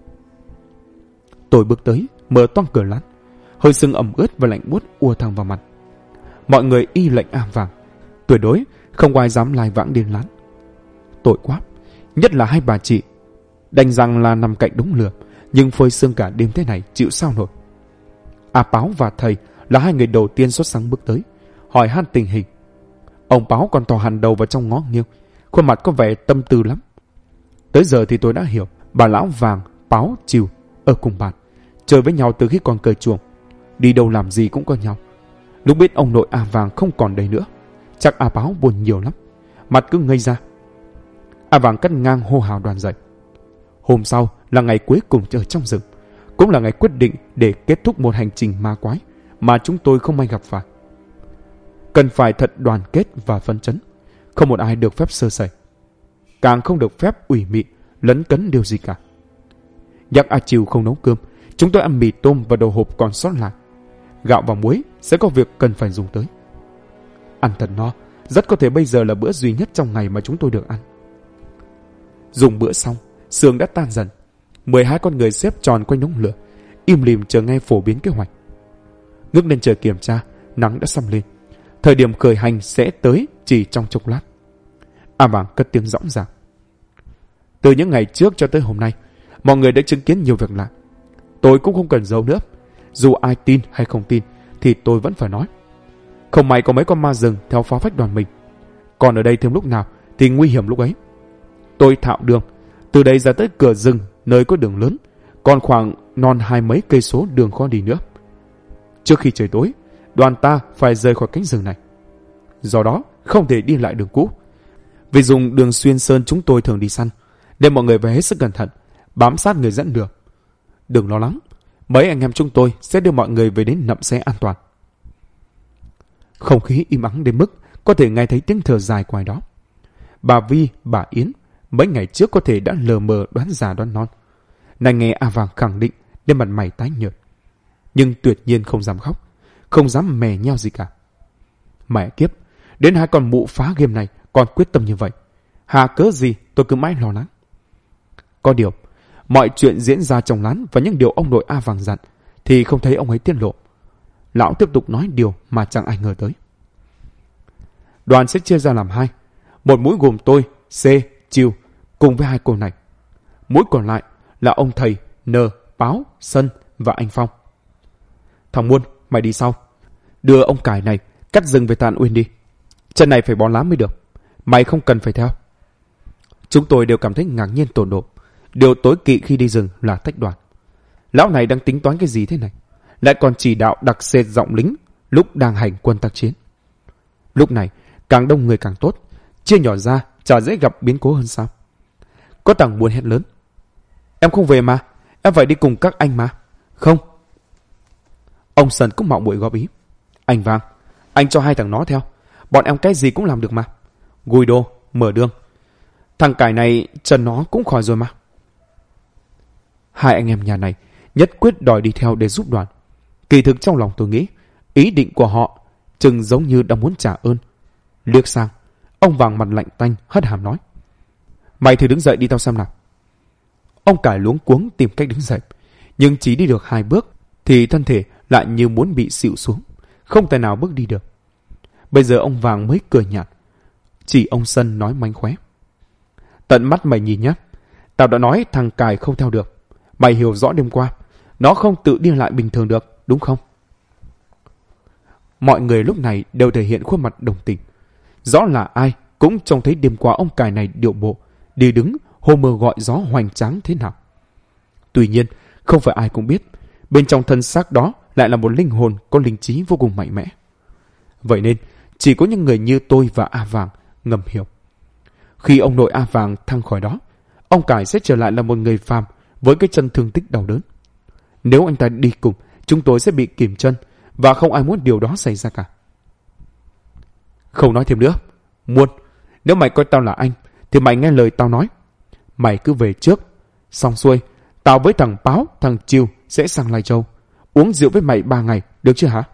Tôi bước tới, mở toang cửa lán, hơi sưng ẩm ướt và lạnh buốt ùa thẳng vào mặt. Mọi người y lệnh A Vàng, tuyệt đối không ai dám lai vãng đến lán. Tội quá, nhất là hai bà chị, đành rằng là nằm cạnh đống lửa, nhưng phơi sương cả đêm thế này chịu sao nổi. A Páo và thầy là hai người đầu tiên sốt sắng bước tới, hỏi han tình hình. Ông Páo còn thò hẳn đầu vào trong ngó nghiêng, khuôn mặt có vẻ tâm tư lắm. Tới giờ thì tôi đã hiểu, bà lão Vàng, Páo, Chiều ở cùng bạn, chơi với nhau từ khi còn cởi chuồng, đi đâu làm gì cũng có nhau. Lúc biết ông nội A Vàng không còn đây nữa, chắc A Páo buồn nhiều lắm, mặt cứ ngây ra. A Vàng cắt ngang hô hào đoàn dậy. Hôm sau là ngày cuối cùng ở trong rừng, cũng là ngày quyết định để kết thúc một hành trình ma quái mà chúng tôi không may gặp phải. Cần phải thật đoàn kết và phấn chấn, không một ai được phép sơ sẩy, càng không được phép ủy mị lấn cấn điều gì cả. Nhắc A Chiều không nấu cơm, chúng tôi ăn mì tôm và đồ hộp còn sót lại. Gạo và muối sẽ có việc cần phải dùng tới. Ăn thật no, rất có thể bây giờ là bữa duy nhất trong ngày mà chúng tôi được ăn. Dùng bữa xong, sương đã tan dần. 12 con người xếp tròn quanh đống lửa, im lìm chờ nghe phổ biến kế hoạch. Ngước lên trời kiểm tra, nắng đã săm lên. Thời điểm khởi hành sẽ tới chỉ trong chốc lát. A Vàng cất tiếng rõng ràng. Từ những ngày trước cho tới hôm nay, mọi người đã chứng kiến nhiều việc lạ. Tôi cũng không cần giấu nữa. Dù ai tin hay không tin thì tôi vẫn phải nói. Không may có mấy con ma rừng theo phá phách đoàn mình. Còn ở đây thêm lúc nào thì nguy hiểm lúc ấy. Tôi thạo đường, từ đây ra tới cửa rừng nơi có đường lớn, còn khoảng non 20 mấy cây số đường khó đi nữa. Trước khi trời tối, đoàn ta phải rời khỏi cánh rừng này. do đó không thể đi lại đường cũ. Vì dùng đường xuyên sơn chúng tôi thường đi săn, nên mọi người phải hết sức cẩn thận, bám sát người dẫn đường. Đừng lo lắng, mấy anh em chúng tôi sẽ đưa mọi người về đến Nậm Xé an toàn. Không khí im ắng đến mức có thể nghe thấy tiếng thở dài ngoài đó. Bà Vi, bà Yến mấy ngày trước có thể đã lờ mờ đoán già đoán non. Nàng nghe A Vàng khẳng định nên mặt mày tái nhợt, nhưng tuyệt nhiên không dám khóc, không dám mè nheo gì cả. Mẹ kiếp, đến hai con mụ phá game này còn quyết tâm như vậy, hà cớ gì tôi cứ mãi lo lắng. Có điều, mọi chuyện diễn ra trong lán và những điều ông nội A Vàng dặn thì không thấy ông ấy tiết lộ. Lão tiếp tục nói điều mà chẳng ai ngờ tới. Đoàn sẽ chia ra làm hai. Một mũi gồm tôi, C, Chiêu cùng với hai cô này. Mũi còn lại là ông thầy, N, Báo, Sân và anh Phong. Thằng Muôn, mày đi sau. Đưa ông cải này cắt rừng về Tàn Uyên đi. Chân này phải bó lá mới được. Mày không cần phải theo. Chúng tôi đều cảm thấy ngạc nhiên tột độ. Điều tối kỵ khi đi rừng là Thách Đoàn. Lão này đang tính toán cái gì thế này? Lại còn chỉ đạo đặc xệt giọng lính lúc đang hành quân tác chiến. Lúc này càng đông người càng tốt, chia nhỏ ra chả dễ gặp biến cố hơn sao? Có thằng Muôn hét lớn: Em không về mà, em phải đi cùng các anh mà. Không. Ông Sần cũng mạo muội góp ý: Anh Vàng, anh cho hai thằng nó theo, bọn em cái gì cũng làm được mà. Gùi đô, mở đường. Thằng cải này chân nó cũng khỏi rồi mà. Hai anh em nhà này nhất quyết đòi đi theo để giúp Đoàn. Kỳ thực trong lòng tôi nghĩ ý định của họ chừng giống như đang muốn trả ơn. Liếc sang, ông Vàng mặt lạnh tanh hất hàm nói: Mày thử đứng dậy đi tao xem nào. Ông cải luống cuống tìm cách đứng dậy, nhưng chỉ đi được 2 bước thì thân thể lại như muốn bị xịu xuống, không thể nào bước đi được. Bây giờ ông Vàng mới cười nhạt, chỉ ông Sân nói mánh khóe: Tận mắt mày nhìn nhé, tao đã nói thằng cải không theo được. Mày hiểu rõ đêm qua nó không tự đi lại bình thường được, đúng không? Mọi người lúc này đều thể hiện khuôn mặt đồng tình. Rõ là ai cũng trông thấy đêm qua ông cải này điệu bộ, đi đứng hô mơ gọi gió hoành tráng thế nào. Tuy nhiên, không phải ai cũng biết bên trong thân xác đó lại là một linh hồn có linh trí vô cùng mạnh mẽ. Vậy nên, chỉ có những người như tôi và A Vàng ngầm hiểu. Khi ông nội A Vàng thăng khỏi đó, ông cải sẽ trở lại là một người phàm với cái chân thương tích đau đớn. Nếu anh ta đi cùng, chúng tôi sẽ bị kìm chân và không ai muốn điều đó xảy ra cả. Không nói thêm nữa. Muôn, nếu mày coi tao là anh thì mày nghe lời tao nói. Mày cứ về trước. Xong xuôi, tao với thằng Báo, thằng Chiêu sẽ sang Lai Châu uống rượu với mày 3 ngày, được chưa hả?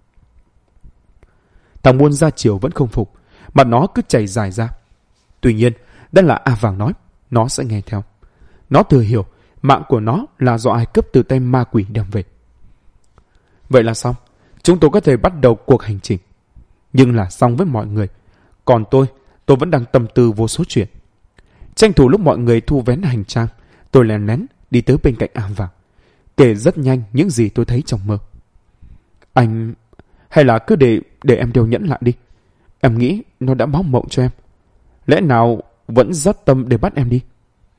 Thằng Muôn ra chiều vẫn không phục, mặt nó cứ chảy dài ra. Tuy nhiên, đây là A Vàng nói, nó sẽ nghe theo. Nó thừa hiểu mạng của nó là do ai cướp từ tay ma quỷ đem về. Vậy là xong, chúng tôi có thể bắt đầu cuộc hành trình. Nhưng là xong với mọi người. Còn tôi vẫn đang tâm tư vô số chuyện. Tranh thủ lúc mọi người thu vén hành trang, tôi lén lén đi tới bên cạnh A Vàng, kể rất nhanh những gì tôi thấy trong mơ. Anh... hay là cứ để em đeo nhẫn lại đi. Em nghĩ nó đã báo mộng cho em. Lẽ nào vẫn dắt tâm để bắt em đi?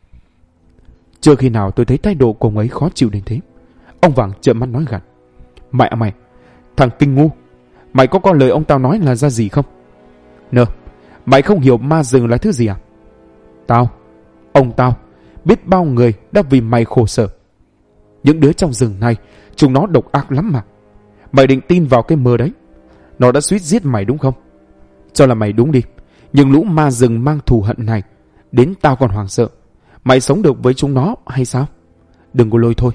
Chưa khi nào tôi thấy thái độ của ông ấy khó chịu đến thế. Ông Vàng trợn mắt nói gằn: Mẹ mày, thằng kinh ngu, mày có lời ông tao nói là ra gì không? Nơ, mày không hiểu ma rừng là thứ gì à? Ông tao biết bao người đã vì mày khổ sở. Những đứa trong rừng này, chúng nó độc ác lắm mà. Mày định tin vào cái mơ đấy? Nó đã suýt giết mày đúng không? Cho là mày đúng đi, nhưng lũ ma rừng mang thù hận này, đến tao còn hoảng sợ. Mày sống được với chúng nó hay sao? Đừng có lôi thôi.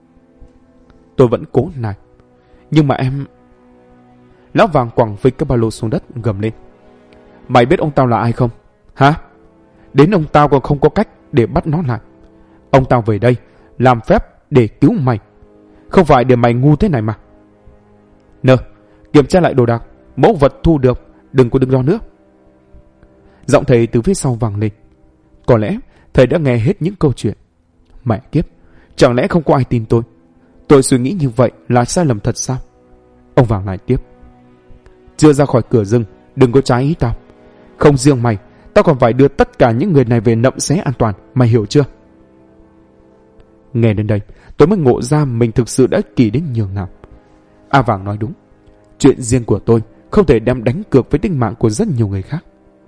Tôi vẫn cố nài. Nhưng mà em... Lão Vàng quẳng vịch cái ba lô xuống đất gầm lên: Mày biết ông tao là ai không? Hả? Đến ông tao còn không có cách để bắt nó lại. Ông tao về đây làm phép để cứu mày, không phải để mày ngu thế này mà. Nơ, kiểm tra lại đồ đạc, mẫu vật thu được, đừng có đứng đó nữa. Giọng thầy từ phía sau vang lên. Có lẽ thầy đã nghe hết những câu chuyện. Mẹ kiếp, chẳng lẽ không có ai tin tôi? Tôi suy nghĩ như vậy là sai lầm thật sao? Ông Vàng lại tiếp: Chưa ra khỏi cửa rừng, đừng có trái ý tao. Không riêng mày, tao còn phải đưa tất cả những người này về Nậm Xé an toàn, mày hiểu chưa? Nghe đến đây, tôi mới ngộ ra mình thực sự đã ích kỷ đến nhường nào. A Vàng nói đúng. Chuyện riêng của tôi không thể đem đánh cược với tính mạng của rất nhiều người khác.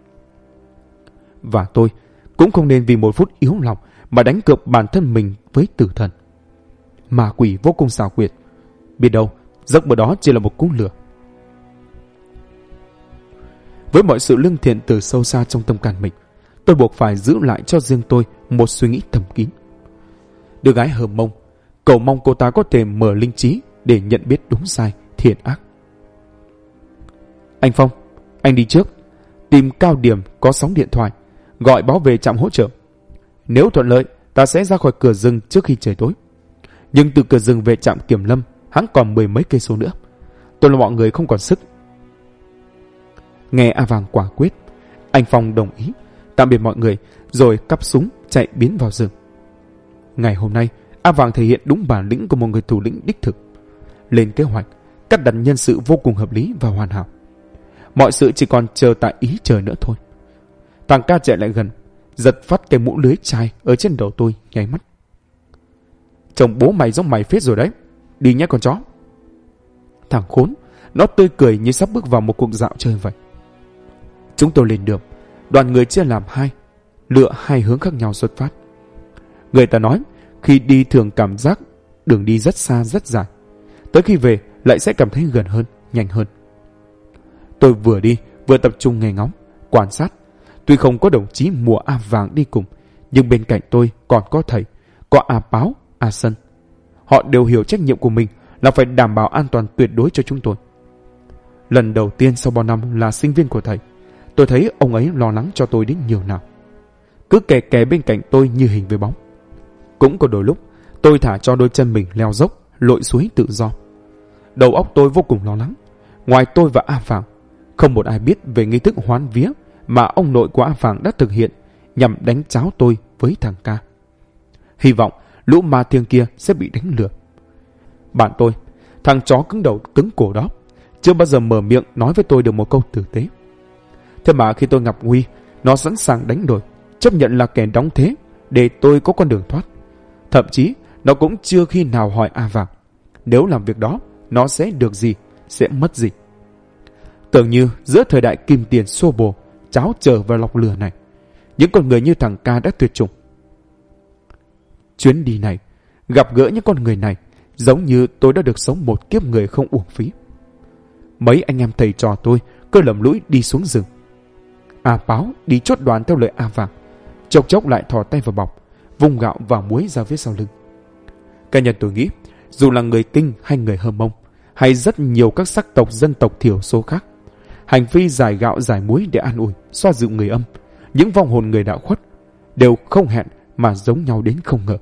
Và tôi cũng không nên vì một phút yếu lòng mà đánh cược bản thân mình với tử thần. Ma quỷ vô cùng xảo quyệt, biết đâu giấc mơ đó chỉ là một cú lừa. Với mọi sự lương thiện từ sâu xa trong tâm can mình, tôi buộc phải giữ lại cho riêng tôi một suy nghĩ thầm kín. Đứa gái hờ mông, cầu mong cô ta có thể mở linh trí để nhận biết đúng sai, thiện ác. Anh Phong, anh đi trước, tìm cao điểm có sóng điện thoại, gọi báo về trạm hỗ trợ. Nếu thuận lợi, ta sẽ ra khỏi cửa rừng trước khi trời tối. Nhưng từ cửa rừng về trạm kiểm lâm hẵng còn 10 mấy cây số nữa. Tôi là mọi người không còn sức. Nghe A Vàng quả quyết, anh Phong đồng ý, tạm biệt mọi người, rồi cắp súng chạy biến vào rừng. Ngày hôm nay, A Vàng thể hiện đúng bản lĩnh của một người thủ lĩnh đích thực. Lên kế hoạch, cắt đặt nhân sự vô cùng hợp lý và hoàn hảo. Mọi sự chỉ còn chờ tại ý trời nữa thôi. Thằng ca chạy lại gần, giật phát cái mũ lưới chai ở trên đầu tôi, nháy mắt. Chồng bố mày giống mày phết rồi đấy, đi nhé con chó. Thằng khốn, nó tươi cười như sắp bước vào một cuộc dạo chơi vậy. Chúng tôi lên đường, đoàn người chia làm hai, lựa hai hướng khác nhau xuất phát. Người ta nói, khi đi thường cảm giác đường đi rất xa rất dài, tới khi về lại sẽ cảm thấy gần hơn, nhanh hơn. Tôi vừa đi vừa tập trung nghe ngóng, quan sát. Tuy không có đồng chí Mùa A Vàng đi cùng, nhưng bên cạnh tôi còn có thầy, có A Báo, A Sân. Họ đều hiểu trách nhiệm của mình là phải đảm bảo an toàn tuyệt đối cho chúng tôi. Lần đầu tiên sau bao năm là sinh viên của thầy, tôi thấy ông ấy lo lắng cho tôi đến nhiều nào. Cứ kè kè bên cạnh tôi như hình với bóng. Cũng có đôi lúc tôi thả cho đôi chân mình leo dốc, lội suối tự do. Đầu óc tôi vô cùng lo lắng. Ngoài tôi và A Vàng, không một ai biết về nghi thức hoán vía mà ông nội của A Vàng đã thực hiện nhằm đánh tráo tôi với thằng ca. Hy vọng lũ ma thiêng kia sẽ bị đánh lừa. Bạn tôi, thằng chó cứng đầu cứng cổ đó, chưa bao giờ mở miệng nói với tôi được một câu tử tế. Thế mà khi tôi gặp nguy, nó sẵn sàng đánh đổi, chấp nhận là kẻ đóng thế để tôi có con đường thoát. Thậm chí nó cũng chưa khi nào hỏi A Vàng nếu làm việc đó nó sẽ được gì, sẽ mất gì. Tưởng như giữa thời đại kim tiền xô bồ, cháo chờ và lọc lừa này, những con người như thằng ca đã tuyệt chủng. Chuyến đi này, gặp gỡ những con người này, giống như tôi đã được sống một kiếp người không uổng phí. Mấy anh em thầy trò tôi cứ lầm lũi đi xuống rừng. A Báo đi chốt đoàn theo lời A Vàng, chốc chốc lại thò tay vào bọc, vung gạo và muối ra phía sau lưng. Cá nhân tôi nghĩ, dù là người Kinh hay người Hơ Mông, hay rất nhiều các sắc tộc dân tộc thiểu số khác, hành vi giải gạo giải muối để an ủi, xoa dịu người âm, những vong hồn người đã khuất, đều không hẹn mà giống nhau đến không ngờ.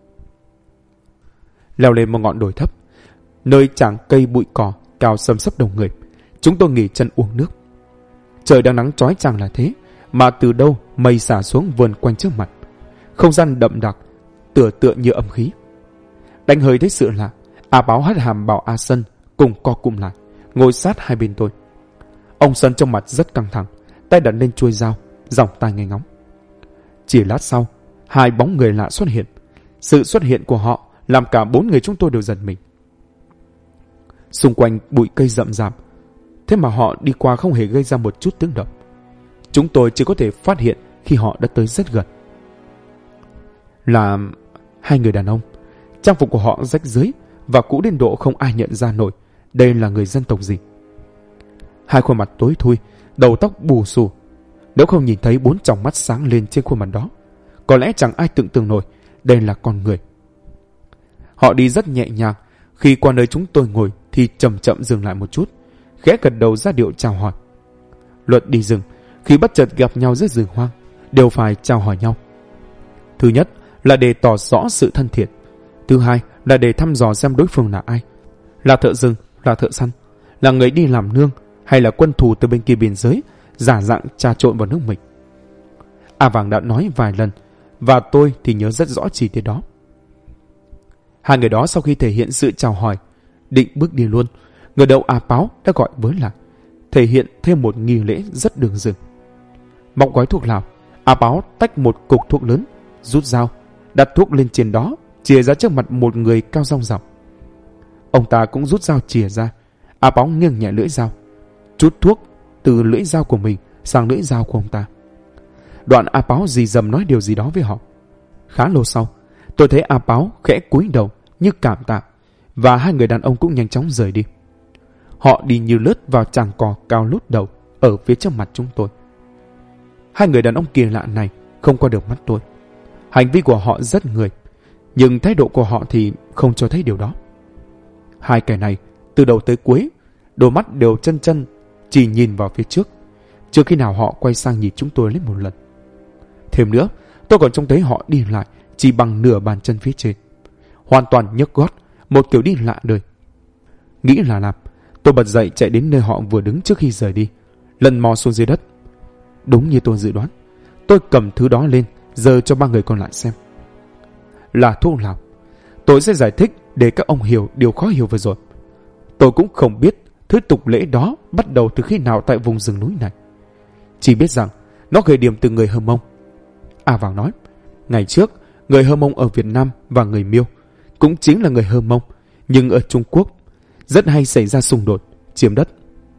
Leo lên một ngọn đồi thấp, nơi tràng cây bụi cỏ cao xâm xấp đông người, chúng tôi nghỉ chân uống nước. Trời đang nắng chói chang là thế, mà từ đâu mây xả xuống vườn quanh trước mặt, không gian đậm đặc, tựa như âm khí. Đánh hơi thấy sự lạ, A Báo hất hàm bảo A Sân cùng co cụm lại, ngồi sát hai bên tôi. Ông Sân trong mặt rất căng thẳng, tay đặt lên chuôi dao, giọng tai nghe ngóng. Chỉ lát sau, hai bóng người lạ xuất hiện. Sự xuất hiện của họ làm cả bốn người chúng tôi đều giật mình. Xung quanh bụi cây rậm rạp, thế mà họ đi qua không hề gây ra một chút tiếng động. Chúng tôi chỉ có thể phát hiện khi họ đã tới rất gần. Là hai người đàn ông. Trang phục của họ rách rưới và cũ đến độ không ai nhận ra nổi đây là người dân tộc gì. Hai khuôn mặt tối thui, đầu tóc bù xù. Nếu không nhìn thấy bốn tròng mắt sáng lên trên khuôn mặt đó, có lẽ chẳng ai tưởng tượng nổi đây là con người. Họ đi rất nhẹ nhàng. Khi qua nơi chúng tôi ngồi thì chậm chậm dừng lại một chút, khẽ gật đầu ra điệu chào hỏi. Luật đi rừng, khi bất chợt gặp nhau giữa rừng hoang, đều phải chào hỏi nhau. Thứ nhất là để tỏ rõ sự thân thiện. Thứ hai là để thăm dò xem đối phương là ai. Là thợ rừng, là thợ săn, là người đi làm nương, hay là quân thù từ bên kia biên giới, giả dạng trà trộn vào nước mình. A Vàng đã nói vài lần, và tôi thì nhớ rất rõ chi tiết đó. Hai người đó sau khi thể hiện sự chào hỏi, định bước đi luôn, người đầu A Báo đã gọi với lại, thể hiện thêm một nghi lễ rất đường rừng. Móc gói thuốc lào, A Báo tách một cục thuốc lớn, rút dao, đặt thuốc lên trên đó, chìa ra trước mặt một người cao rong ròng. Ông ta cũng rút dao chìa ra. A Báo nghiêng nhẹ lưỡi dao. chút thuốc từ lưỡi dao của mình sang lưỡi dao của ông ta. Đoạn A Páo rì rầm nói điều gì đó với họ. Khá lâu sau, tôi thấy A Páo khẽ cúi đầu như cảm tạ, và hai người đàn ông cũng nhanh chóng rời đi. Họ đi như lướt vào tràng cỏ cao lút đầu ở phía trước mặt chúng tôi. Hai người đàn ông kỳ lạ này không qua được mắt tôi. Hành vi của họ rất người, nhưng thái độ của họ thì không cho thấy điều đó. Hai kẻ này từ đầu tới cuối, đôi mắt đều chân chân chỉ nhìn vào phía trước, chưa khi nào họ quay sang nhìn chúng tôi lên một lần. Thêm nữa, tôi còn trông thấy họ đi lại chỉ bằng nửa bàn chân phía trên, hoàn toàn nhấc gót, một kiểu đi lạ đời. Nghĩ là làm, tôi bật dậy chạy đến nơi họ vừa đứng trước khi rời đi, lần mò xuống dưới đất. Đúng như tôi dự đoán, tôi cầm thứ đó lên giơ cho ba người còn lại xem. Là thuốc lào. Tôi sẽ giải thích để các ông hiểu điều khó hiểu vừa rồi. Tôi cũng không biết thứ tục lễ đó bắt đầu từ khi nào tại vùng rừng núi này. Chỉ biết rằng nó khởi điểm từ người Hơ Mông. A Vàng nói, ngày trước, người Hơ Mông ở Việt Nam và người Miêu cũng chính là người Hơ Mông, nhưng ở Trung Quốc rất hay xảy ra xung đột, chiếm đất.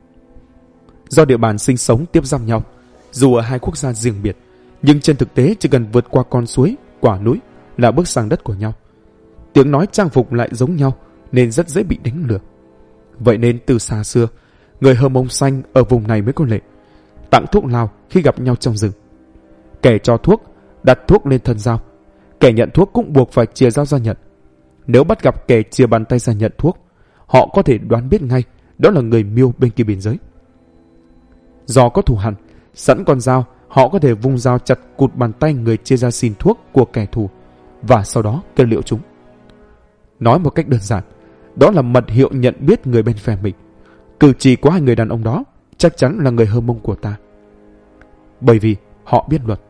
Do địa bàn sinh sống tiếp giáp nhau, dù ở hai quốc gia riêng biệt, nhưng trên thực tế chỉ cần vượt qua con suối, quả núi là bước sang đất của nhau. Tiếng nói trang phục lại giống nhau nên rất dễ bị đánh lừa. Vậy nên từ xa xưa, người Hơ Mông xanh ở vùng này mới có lệ tặng thuốc lào khi gặp nhau trong rừng. Kẻ cho thuốc đặt thuốc lên thân dao, kẻ nhận thuốc cũng buộc phải chìa dao ra nhận. Nếu bắt gặp kẻ chìa bàn tay ra nhận thuốc, họ có thể đoán biết ngay đó là người Miêu bên kia biên giới. Do có thù hằn, sẵn con dao, họ có thể vung dao chặt cụt bàn tay người chia ra xin thuốc của kẻ thù và sau đó kết liễu chúng. Nói một cách đơn giản, đó là mật hiệu nhận biết người bên phe mình. Cử chỉ của hai người đàn ông đó chắc chắn là người Hơ Mông của ta, bởi vì họ biết luật.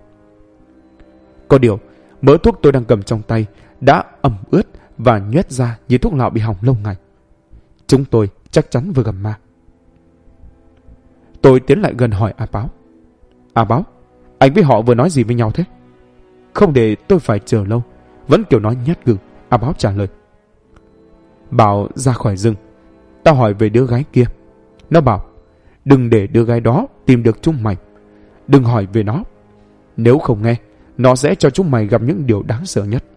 Có điều, mớ thuốc tôi đang cầm trong tay đã ẩm ướt và nhoét ra như thuốc lạo bị hỏng lâu ngày. Chúng tôi chắc chắn vừa gặp ma. Tôi tiến lại gần hỏi A Páo. A Páo, anh với họ vừa nói gì với nhau thế? Không để tôi phải chờ lâu, vẫn kiểu nói nhát gừng, A Páo trả lời. Bảo ra khỏi rừng, tao hỏi về đứa gái kia. Nó bảo, đừng để đứa gái đó tìm được chúng mày. Đừng hỏi về nó. Nếu không nghe, nó sẽ cho chúng mày gặp những điều đáng sợ nhất.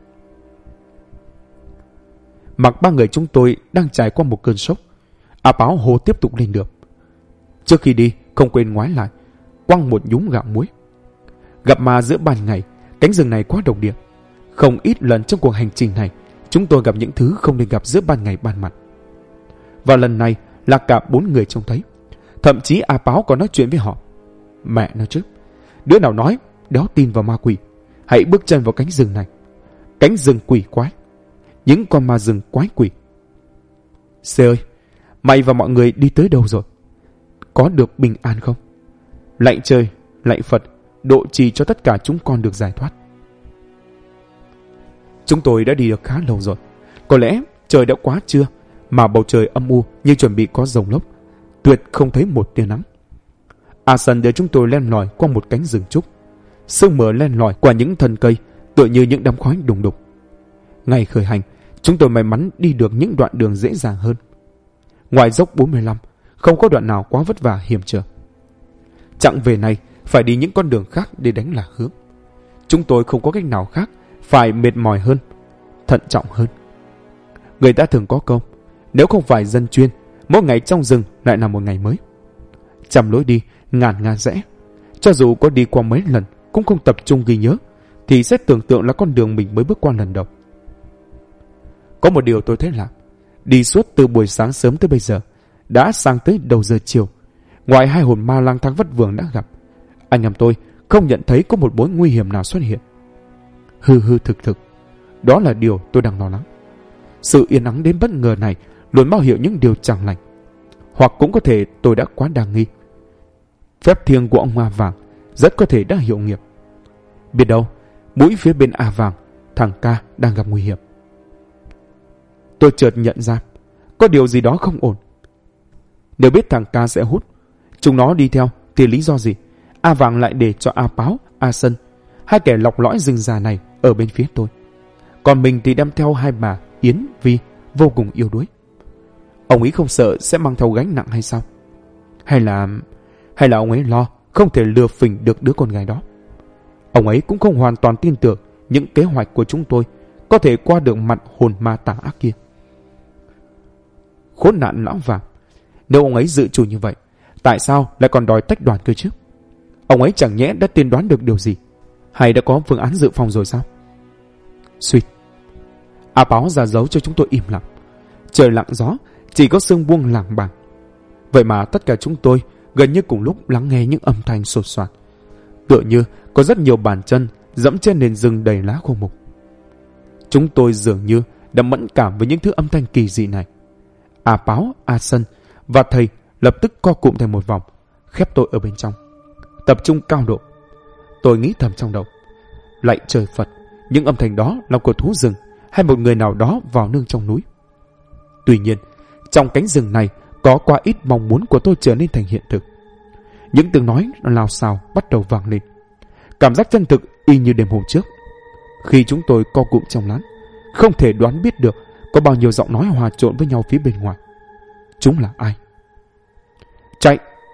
Mặc ba người chúng tôi đang trải qua một cơn sốc, A Páo hô tiếp tục lên được. Trước khi đi, không quên ngoái lại, quăng một nhúm gạo muối. Gặp ma giữa ban ngày, cánh rừng này quá độc địa. Không ít lần trong cuộc hành trình này, chúng tôi gặp những thứ không nên gặp giữa ban ngày ban mặt. Và lần này là cả 4 người trông thấy. Thậm chí A Páo còn nói chuyện với họ. Mẹ nói chứ, đứa nào nói đéo tin vào ma quỷ, hãy bước chân vào cánh rừng này. Cánh rừng quỷ quái, những con ma rừng quái quỷ. C ơi, mày và mọi người đi tới đâu rồi? Có được bình an không? Lạy trời, lạy Phật, độ trì cho tất cả chúng con được giải thoát. Chúng tôi đã đi được khá lâu rồi. Có lẽ trời đã quá trưa, mà bầu trời âm u như chuẩn bị có dòng lốc, tuyệt không thấy một tia nắng. A Sân đưa chúng tôi len lỏi qua một cánh rừng trúc. Sương mờ len lỏi qua những thân cây, tựa như những đám khói đùng đục. Ngày khởi hành, chúng tôi may mắn đi được những đoạn đường dễ dàng hơn. Ngoài dốc 45, không có đoạn nào quá vất vả hiểm trở. Chặng về này phải đi những con đường khác để đánh lạc hướng. Chúng tôi không có cách nào khác, phải mệt mỏi hơn, thận trọng hơn. Người ta thường có câu, nếu không phải dân chuyên, mỗi ngày trong rừng lại là một ngày mới. Trăm lối đi, ngàn ngàn rẽ. Cho dù có đi qua mấy lần, cũng không tập trung ghi nhớ, thì sẽ tưởng tượng là con đường mình mới bước qua lần đầu. Có một điều tôi thấy lạ, đi suốt từ buổi sáng sớm tới bây giờ, đã sang tới đầu giờ chiều. Ngoài hai hồn ma lang thang vất vưởng đã gặp, anh em tôi không nhận thấy có một mối nguy hiểm nào xuất hiện. Hư thực, đó là điều tôi đang lo lắng. Sự yên ắng đến bất ngờ này luôn báo hiệu những điều chẳng lành. Hoặc cũng có thể tôi đã quá đa nghi. Phép thiêng của ông A Vàng rất có thể đã hiệu nghiệm. Biết đâu, mũi phía bên A Vàng, thằng Ca đang gặp nguy hiểm. Tôi chợt nhận ra, có điều gì đó không ổn. Nếu biết thằng Ca sẽ hút, chúng nó đi theo, thì lý do gì A Vàng lại để cho A Páo, A Sân, hai kẻ lọc lõi rừng già này ở bên phía tôi? Còn mình thì đem theo hai bà Yến, Vi vô cùng yêu đuối. Ông ấy không sợ sẽ mang theo gánh nặng hay sao? Hay là ông ấy lo không thể lừa phỉnh được đứa con gái đó. Ông ấy cũng không hoàn toàn tin tưởng những kế hoạch của chúng tôi có thể qua được mặt hồn ma tà ác kia. Khốn nạn lão vàng, nếu ông ấy dự chủ như vậy, tại sao lại còn đòi tách đoàn cơ chứ? Ông ấy chẳng nhẽ đã tiên đoán được điều gì, hay đã có phương án dự phòng rồi sao? Suýt. A Báo ra dấu cho chúng tôi im lặng. Trời lặng gió, chỉ có sương buông lảng bảng. Vậy mà tất cả chúng tôi gần như cùng lúc lắng nghe những âm thanh sột soạt, tựa như có rất nhiều bàn chân dẫm trên nền rừng đầy lá khô mục. Chúng tôi dường như đã mẫn cảm với những thứ âm thanh kỳ dị này. A Báo, A Sân và thầy lập tức co cụm thành một vòng, khép tôi ở bên trong, tập trung cao độ. Tôi nghĩ thầm trong đầu, lạy trời Phật, những âm thanh đó là của thú rừng hay một người nào đó vào nương trong núi. Tuy nhiên, trong cánh rừng này có quá ít mong muốn của tôi trở nên thành hiện thực. Những tiếng nói lao xao bắt đầu vang lên, cảm giác chân thực y như đêm hôm trước. Khi chúng tôi co cụm trong lán, không thể đoán biết được có bao nhiêu giọng nói hòa trộn với nhau phía bên ngoài. Chúng là ai? Chạy!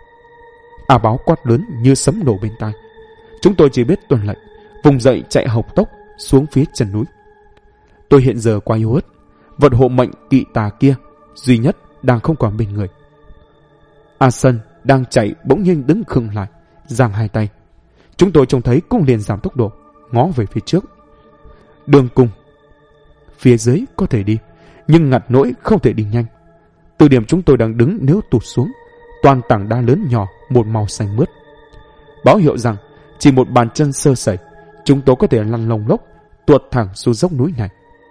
A Báo quát lớn như sấm nổ bên tai. Chúng tôi chỉ biết tuân lệnh, vùng dậy chạy hộc tốc xuống phía chân núi. Tôi hiện giờ quá yếu ớt, vật hộ mệnh kỵ tà kia duy nhất đang không còn bên người. A Sân đang chạy bỗng nhiên đứng khựng lại, giang hai tay. Chúng tôi trông thấy cũng liền giảm tốc độ, ngó về phía trước. Đường cùng. Phía dưới có thể đi, nhưng ngặt nỗi không thể đi nhanh. Từ điểm chúng tôi đang đứng nếu tụt xuống, toàn tảng đá lớn nhỏ một màu xanh mướt, báo hiệu rằng chỉ một bàn chân sơ sẩy, chúng tôi có thể lăn lông lốc tuột thẳng xuống dốc núi này.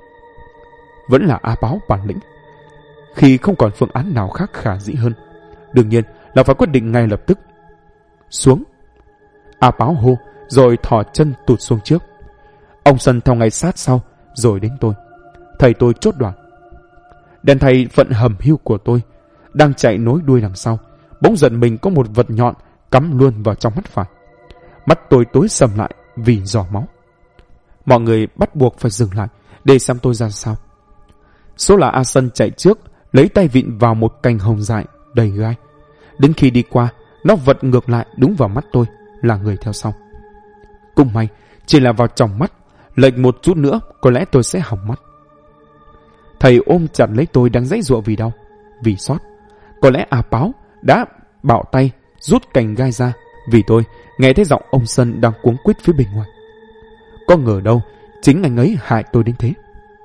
Vẫn là A Báo bản lĩnh. Khi không còn phương án nào khác khả dĩ hơn, đương nhiên là phải quyết định ngay lập tức. Xuống! A Báo hô, rồi thò chân tụt xuống trước. Ông Sân theo ngay sát sau, rồi đến tôi. Thầy tôi chốt đoạn. Đèn thầy vận hầm hưu của tôi đang chạy nối đuôi đằng sau, bỗng giật mình có một vật nhọn cắm luôn vào trong mắt phải. Mắt tôi tối sầm lại vì giò máu. Mọi người bắt buộc phải dừng lại để xem tôi ra sao. Số là A Sân chạy trước, lấy tay vịn vào một cành hồng dại đầy gai. Đến khi đi qua, nó vật ngược lại đúng vào mắt tôi, là người theo sau. Cũng may chỉ là vào tròng mắt, lệch một chút nữa có lẽ tôi sẽ hỏng mắt. Thầy ôm chặt lấy tôi đang giãy giụa vì đau, vì xót. Có lẽ A Báo đã bảo tay rút cành gai ra, vì tôi nghe thấy giọng ông Sân đang cuống quýt phía bên ngoài. Có ngờ đâu chính anh ấy hại tôi đến thế.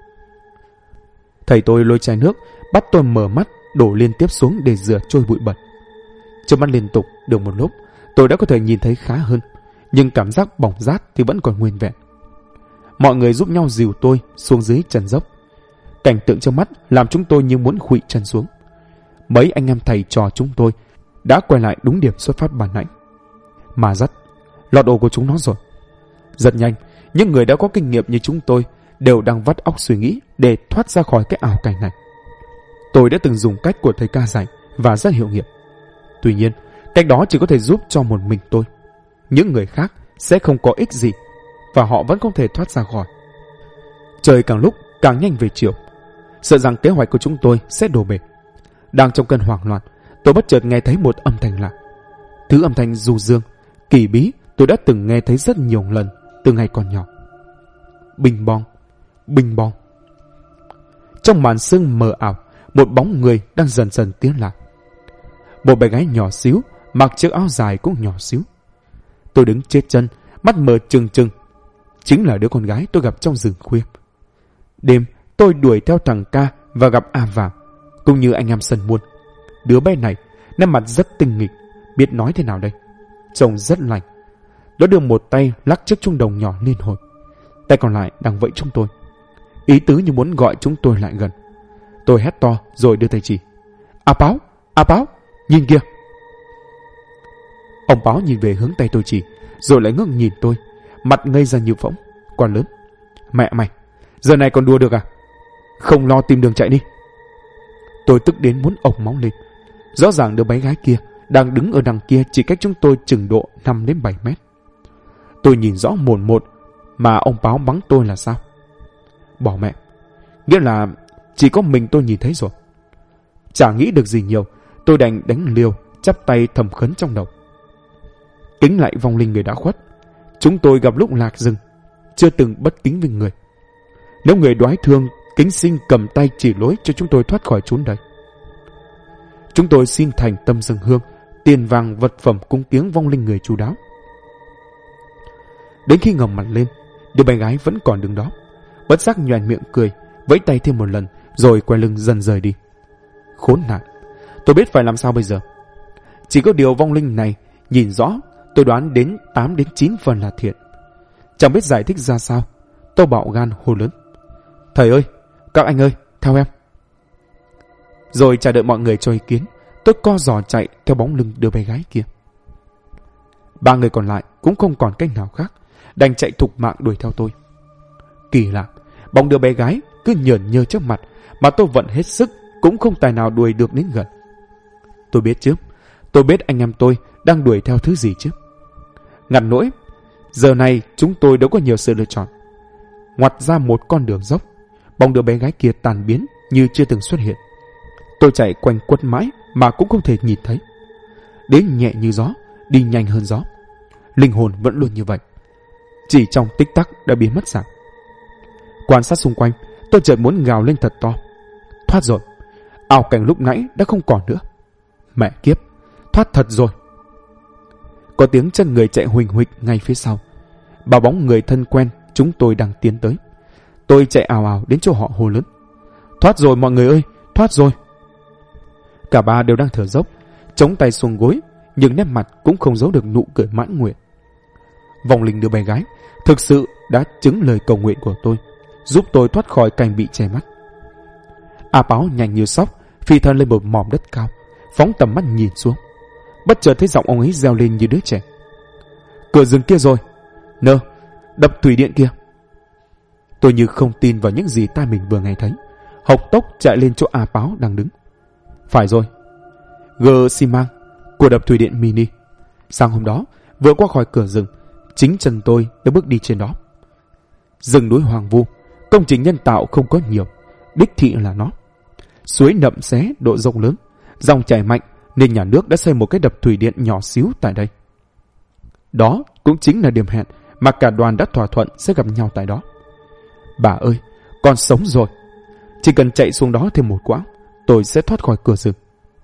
Thầy tôi lôi chai nước bắt tôi mở mắt đổ liên tiếp xuống để rửa trôi bụi bẩn. Chớp mắt liên tục được một lúc, tôi đã có thể nhìn thấy khá hơn, nhưng cảm giác bỏng rát thì vẫn còn nguyên vẹn. Mọi người giúp nhau dìu tôi xuống dưới chân dốc. Cảnh tượng trước mắt làm chúng tôi như muốn khuỵu chân xuống. Mấy anh em thầy trò chúng tôi đã quay lại đúng điểm xuất phát ban nãy. Mà dắt, lọt ổ của chúng nó rồi. Rất nhanh, những người đã có kinh nghiệm như chúng tôi đều đang vắt óc suy nghĩ để thoát ra khỏi cái ảo cảnh này. Tôi đã từng dùng cách của thầy ca dạy và rất hiệu nghiệm. Tuy nhiên, cách đó chỉ có thể giúp cho một mình tôi. Những người khác sẽ không có ích gì, và họ vẫn không thể thoát ra khỏi. Trời càng lúc càng nhanh về chiều, sợ rằng kế hoạch của chúng tôi sẽ đổ bể. Đang trong cơn hoảng loạn, tôi bất chợt nghe thấy một âm thanh lạ. Thứ âm thanh du dương, kỳ bí tôi đã từng nghe thấy rất nhiều lần từ ngày còn nhỏ. Binh bong, binh bong. Trong màn sương mờ ảo, một bóng người đang dần dần tiến lại. Một bé gái nhỏ xíu, mặc chiếc áo dài cũng nhỏ xíu. Tôi đứng chết chân, mắt mờ trừng trừng. Chính là đứa con gái tôi gặp trong rừng khuya. Đêm, tôi đuổi theo thằng Ca và gặp A Vàng, cũng như anh em Sân Muôn. Đứa bé này, nét mặt rất tinh nghịch, biết nói thế nào đây. Trông rất lành. Nó đưa một tay lắc chiếc chuông đồng nhỏ liên hồi, tay còn lại đang vẫy chúng tôi, ý tứ như muốn gọi chúng tôi lại gần. Tôi hét to rồi đưa tay chỉ. A Báo, A Báo, nhìn kìa. Ông Báo nhìn về hướng tay tôi chỉ, rồi lại ngước nhìn tôi, mặt ngây ra như phỗng, còn lớn. Mẹ mày, giờ này còn đùa được à? Không lo tìm đường chạy đi. Tôi tức đến muốn ộc máu lên. Rõ ràng đứa bé gái kia đang đứng ở đằng kia chỉ cách chúng tôi chừng độ 5 đến 7 mét. Tôi nhìn rõ mồn một, mà ông Báo mắng tôi là sao? Bỏ mẹ, nghĩa là chỉ có mình tôi nhìn thấy rồi. Chả nghĩ được gì nhiều, tôi đành đánh liều chắp tay thầm khấn trong đầu. Kính lại vong linh người đã khuất. Chúng tôi gặp lúc lạc rừng, chưa từng bất kính với người. Nếu người đoái thương, kính xin cầm tay chỉ lối cho chúng tôi thoát khỏi chốn đây. Chúng tôi xin thành tâm dâng hương, tiền vàng vật phẩm cúng kiếng vong linh người chu đáo. Đến khi ngẩng mặt lên, đứa bé gái vẫn còn đứng đó, bất giác nhoẻn miệng cười, vẫy tay thêm một lần, rồi quay lưng dần rời đi. Khốn nạn, tôi biết phải làm sao bây giờ. Chỉ có điều vong linh này nhìn rõ, tôi đoán đến 8 đến 9 phần là thiện. Chẳng biết giải thích ra sao, tôi bạo gan hô lớn: Thầy ơi, các anh ơi, theo em. Rồi chờ đợi mọi người cho ý kiến, tôi co giò chạy theo bóng lưng đứa bé gái kia. 3 người còn lại cũng không còn cách nào khác, đành chạy thục mạng đuổi theo tôi. Kỳ lạ, bóng đứa bé gái cứ nhởn nhơ trước mặt, mà tôi vận hết sức cũng không tài nào đuổi được đến gần. Tôi biết chứ, tôi biết anh em tôi đang đuổi theo thứ gì chứ. Ngặt nỗi, giờ này chúng tôi đâu có nhiều sự lựa chọn. Ngoặt ra một con đường dốc, bóng đứa bé gái kia tan biến như chưa từng xuất hiện. Tôi chạy quanh quất mãi mà cũng không thể nhìn thấy. Đến nhẹ như gió, đi nhanh hơn gió. Linh hồn vẫn luôn như vậy, chỉ trong tích tắc đã biến mất dạng. Quan sát xung quanh, tôi chợt muốn gào lên thật to: Thoát rồi! Ảo cảnh lúc nãy đã không còn nữa. Mẹ kiếp, thoát thật rồi! Có tiếng chân người chạy huỳnh huỳnh ngay phía sau. Ba bóng người thân quen chúng tôi đang tiến tới. Tôi chạy ào ào đến chỗ họ hô lớn: Thoát rồi mọi người ơi, thoát rồi! Cả ba đều đang thở dốc, chống tay xuống gối, nhưng nét mặt cũng không giấu được nụ cười mãn nguyện. Vong linh đứa bé gái thực sự đã chứng lời cầu nguyện của tôi, giúp tôi thoát khỏi cảnh bị che mắt. A Báo nhanh như sóc phi thân lên một mỏm đất cao, phóng tầm mắt nhìn xuống. Bất chợt thấy giọng ông ấy reo lên như đứa trẻ: Cửa rừng kia rồi! Nơ, đập thủy điện kia! Tôi như không tin vào những gì tai mình vừa nghe thấy, hộc tốc chạy lên chỗ A Báo đang đứng. Phải rồi, gờ xi măng của đập thủy điện mini. Sáng hôm đó, vừa qua khỏi cửa rừng, chính chân tôi đã bước đi trên đó. Rừng núi hoang vu, công trình nhân tạo không có nhiều, đích thị là nó. Suối nậm xé độ rộng lớn, dòng chảy mạnh, nên nhà nước đã xây một cái đập thủy điện nhỏ xíu tại đây. Đó cũng chính là điểm hẹn mà cả đoàn đã thỏa thuận sẽ gặp nhau tại đó. Bà ơi, con sống rồi! Chỉ cần chạy xuống đó thêm một quãng, tôi sẽ thoát khỏi cửa rừng.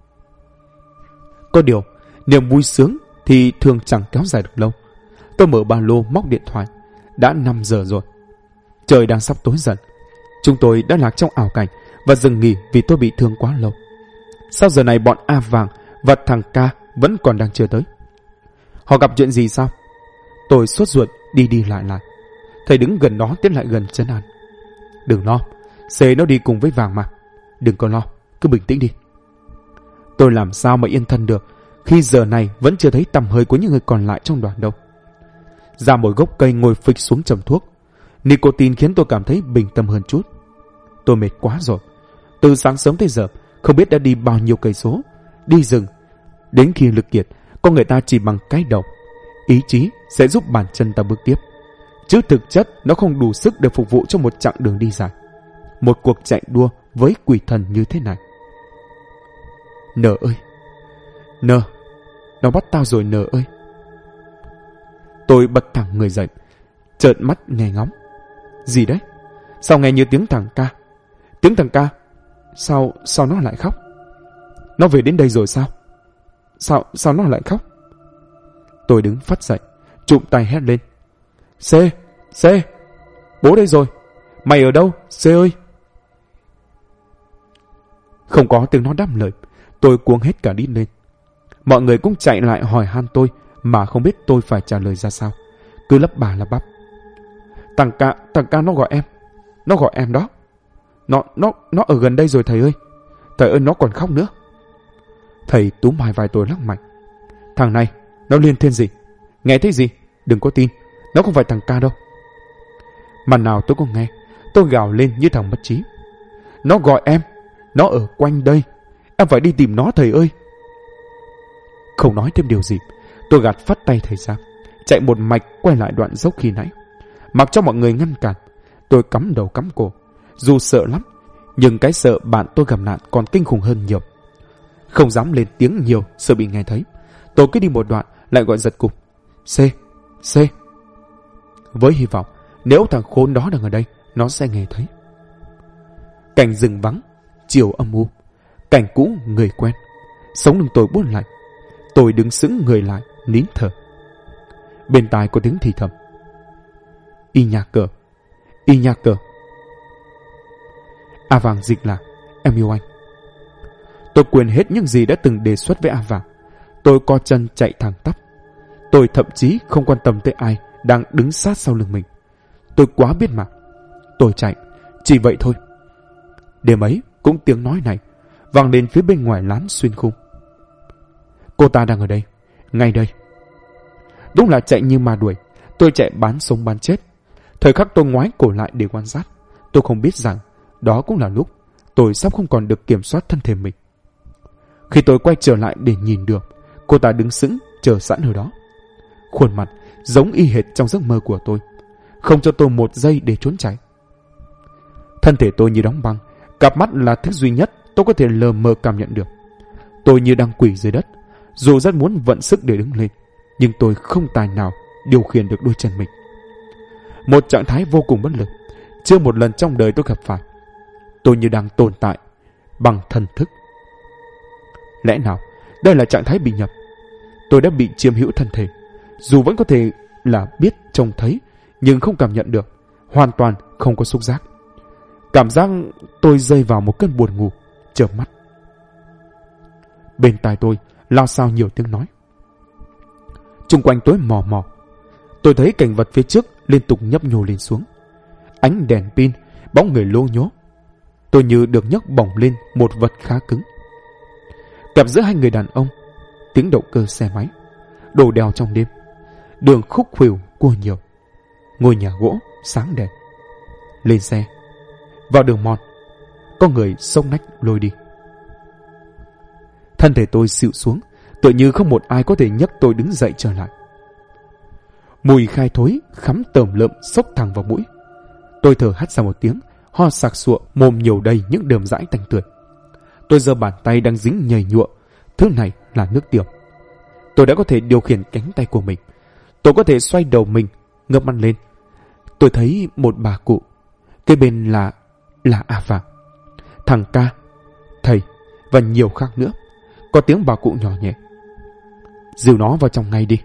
Có điều, niềm vui sướng thì thường chẳng kéo dài được lâu. Tôi mở ba lô móc điện thoại. Đã 5 giờ rồi. Trời đang sắp tối dần. Chúng tôi đã lạc trong ảo cảnh và dừng nghỉ vì tôi bị thương quá lâu. Sao giờ này bọn A Vàng và thằng Ca vẫn còn đang chưa tới? Họ gặp chuyện gì sao? Tôi sốt ruột đi đi lại lại. Thầy đứng gần đó tiến lại gần trấn an: Đừng lo, Xê nó đi cùng với Vàng mà. Đừng có lo, cứ bình tĩnh đi. Tôi làm sao mà yên thân được khi giờ này vẫn chưa thấy tầm hơi của những người còn lại trong đoàn đâu. Ra một gốc cây ngồi phịch xuống chầm thuốc. Nicotine khiến tôi cảm thấy bình tâm hơn chút. Tôi mệt quá rồi. Từ sáng sớm tới giờ không biết đã đi bao nhiêu cây số, đi rừng. Đến khi lực kiệt, con người ta chỉ bằng cái đầu, ý chí sẽ giúp bàn chân ta bước tiếp, chứ thực chất nó không đủ sức để phục vụ cho một chặng đường đi dài, một cuộc chạy đua với quỷ thần như thế này. Nờ ơi, Nờ, nó bắt tao rồi Nờ ơi. Tôi bật thẳng người dậy, trợn mắt nghe ngóng. Gì đấy? Sao nghe như tiếng thằng Ca? Tiếng thằng Ca? Sao nó lại khóc? Nó về đến đây rồi sao? Sao nó lại khóc? Tôi đứng phắt dậy, chụm tay hét lên: C, bố đây rồi. Mày ở đâu, C ơi? Không có tiếng nó đáp lời. Tôi cuống hết cả đít lên. Mọi người cũng chạy lại hỏi han tôi mà không biết tôi phải trả lời ra sao, cứ lắp bà lắp bắp: Thằng Ca nó gọi em. Nó gọi em đó. Nó ở gần đây rồi thầy ơi. Thầy ơi, nó còn khóc nữa. Thầy túm hai vai tôi lắc mạnh: Thằng này, nó liên thiên gì? Nghe thấy gì? Đừng có tin, nó không phải thằng Ca đâu. Mà nào tôi có nghe, tôi gào lên như thằng mất trí: Nó gọi em. Nó ở quanh đây. Em phải đi tìm nó thầy ơi. Không nói thêm điều gì, tôi gạt phắt tay thầy ra, chạy một mạch quay lại đoạn dốc khi nãy. Mặc cho mọi người ngăn cản, tôi cắm đầu cắm cổ. Dù sợ lắm, nhưng cái sợ bạn tôi gặp nạn còn kinh khủng hơn nhiều. Không dám lên tiếng nhiều sợ bị nghe thấy. Tôi cứ đi một đoạn lại gọi giật cục. C, C. Với hy vọng nếu thằng khốn đó đang ở đây, nó sẽ nghe thấy. Cảnh rừng vắng, chiều âm u, cảnh cũ người quen. Sống lưng tôi buốt lạnh. Tôi đứng sững người lại, nín thở. Bên tai có tiếng thì thầm. Y nhà cờ, y nhà cờ. A Vàng dịch là em yêu anh. Tôi quên hết những gì đã từng đề xuất với A Vàng. Tôi co chân chạy thẳng tắp. Tôi thậm chí không quan tâm tới ai đang đứng sát sau lưng mình. Tôi quá biết mà. Tôi chạy, chỉ vậy thôi. Đêm ấy cũng tiếng nói này vang lên phía bên ngoài lán xuyên khung. Cô ta đang ở đây, ngay đây. Đúng là chạy như ma đuổi. Tôi chạy bán sống bán chết. Thời khắc tôi ngoái cổ lại để quan sát, tôi không biết rằng đó cũng là lúc tôi sắp không còn được kiểm soát thân thể mình. Khi tôi quay trở lại để nhìn được, cô ta đứng sững chờ sẵn ở đó. Khuôn mặt giống y hệt trong giấc mơ của tôi, không cho tôi một giây để trốn chạy. Thân thể tôi như đóng băng, cặp mắt là thứ duy nhất tôi có thể lờ mờ cảm nhận được. Tôi như đang quỳ dưới đất, dù rất muốn vận sức để đứng lên, nhưng tôi không tài nào điều khiển được đôi chân mình. Một trạng thái vô cùng bất lực, chưa một lần trong đời tôi gặp phải. Tôi như đang tồn tại bằng thần thức. Lẽ nào đây là trạng thái bị nhập? Tôi đã bị chiếm hữu thân thể, dù vẫn có thể là biết trông thấy, nhưng không cảm nhận được, hoàn toàn không có xúc giác. Cảm giác tôi rơi vào một cơn buồn ngủ, chợp mắt. Bên tai tôi lao xao nhiều tiếng nói. Xung quanh tối mò mò. Tôi thấy cảnh vật phía trước liên tục nhấp nhô lên xuống. Ánh đèn pin, bóng người lô nhố. Tôi như được nhấc bổng lên một vật khá cứng. Kẹp giữa hai người đàn ông, tiếng động cơ xe máy, đổ đèo trong đêm, đường khúc khuỷu cua nhiều, ngôi nhà gỗ sáng đèn. Lên xe, vào đường mòn, có người xông nách lôi đi. Thân thể tôi xịu xuống, tựa như không một ai có thể nhấc tôi đứng dậy trở lại. Mùi khai thối khắm tởm lợm xốc thẳng vào mũi. Tôi thở hắt ra một tiếng, ho sặc sụa, mồm nhiều đầy những đờm dãi tanh tưởi. Tôi giơ bàn tay đang dính nhầy nhụa, thứ này là nước tiểu. Tôi đã có thể điều khiển cánh tay của mình. Tôi có thể xoay đầu mình, ngước mắt lên. Tôi thấy một bà cụ, kế bên là A Vàng, thằng Ca, thầy và nhiều khác nữa. Có tiếng bà cụ nhỏ nhẹ. Dìu nó vào trong ngay đi.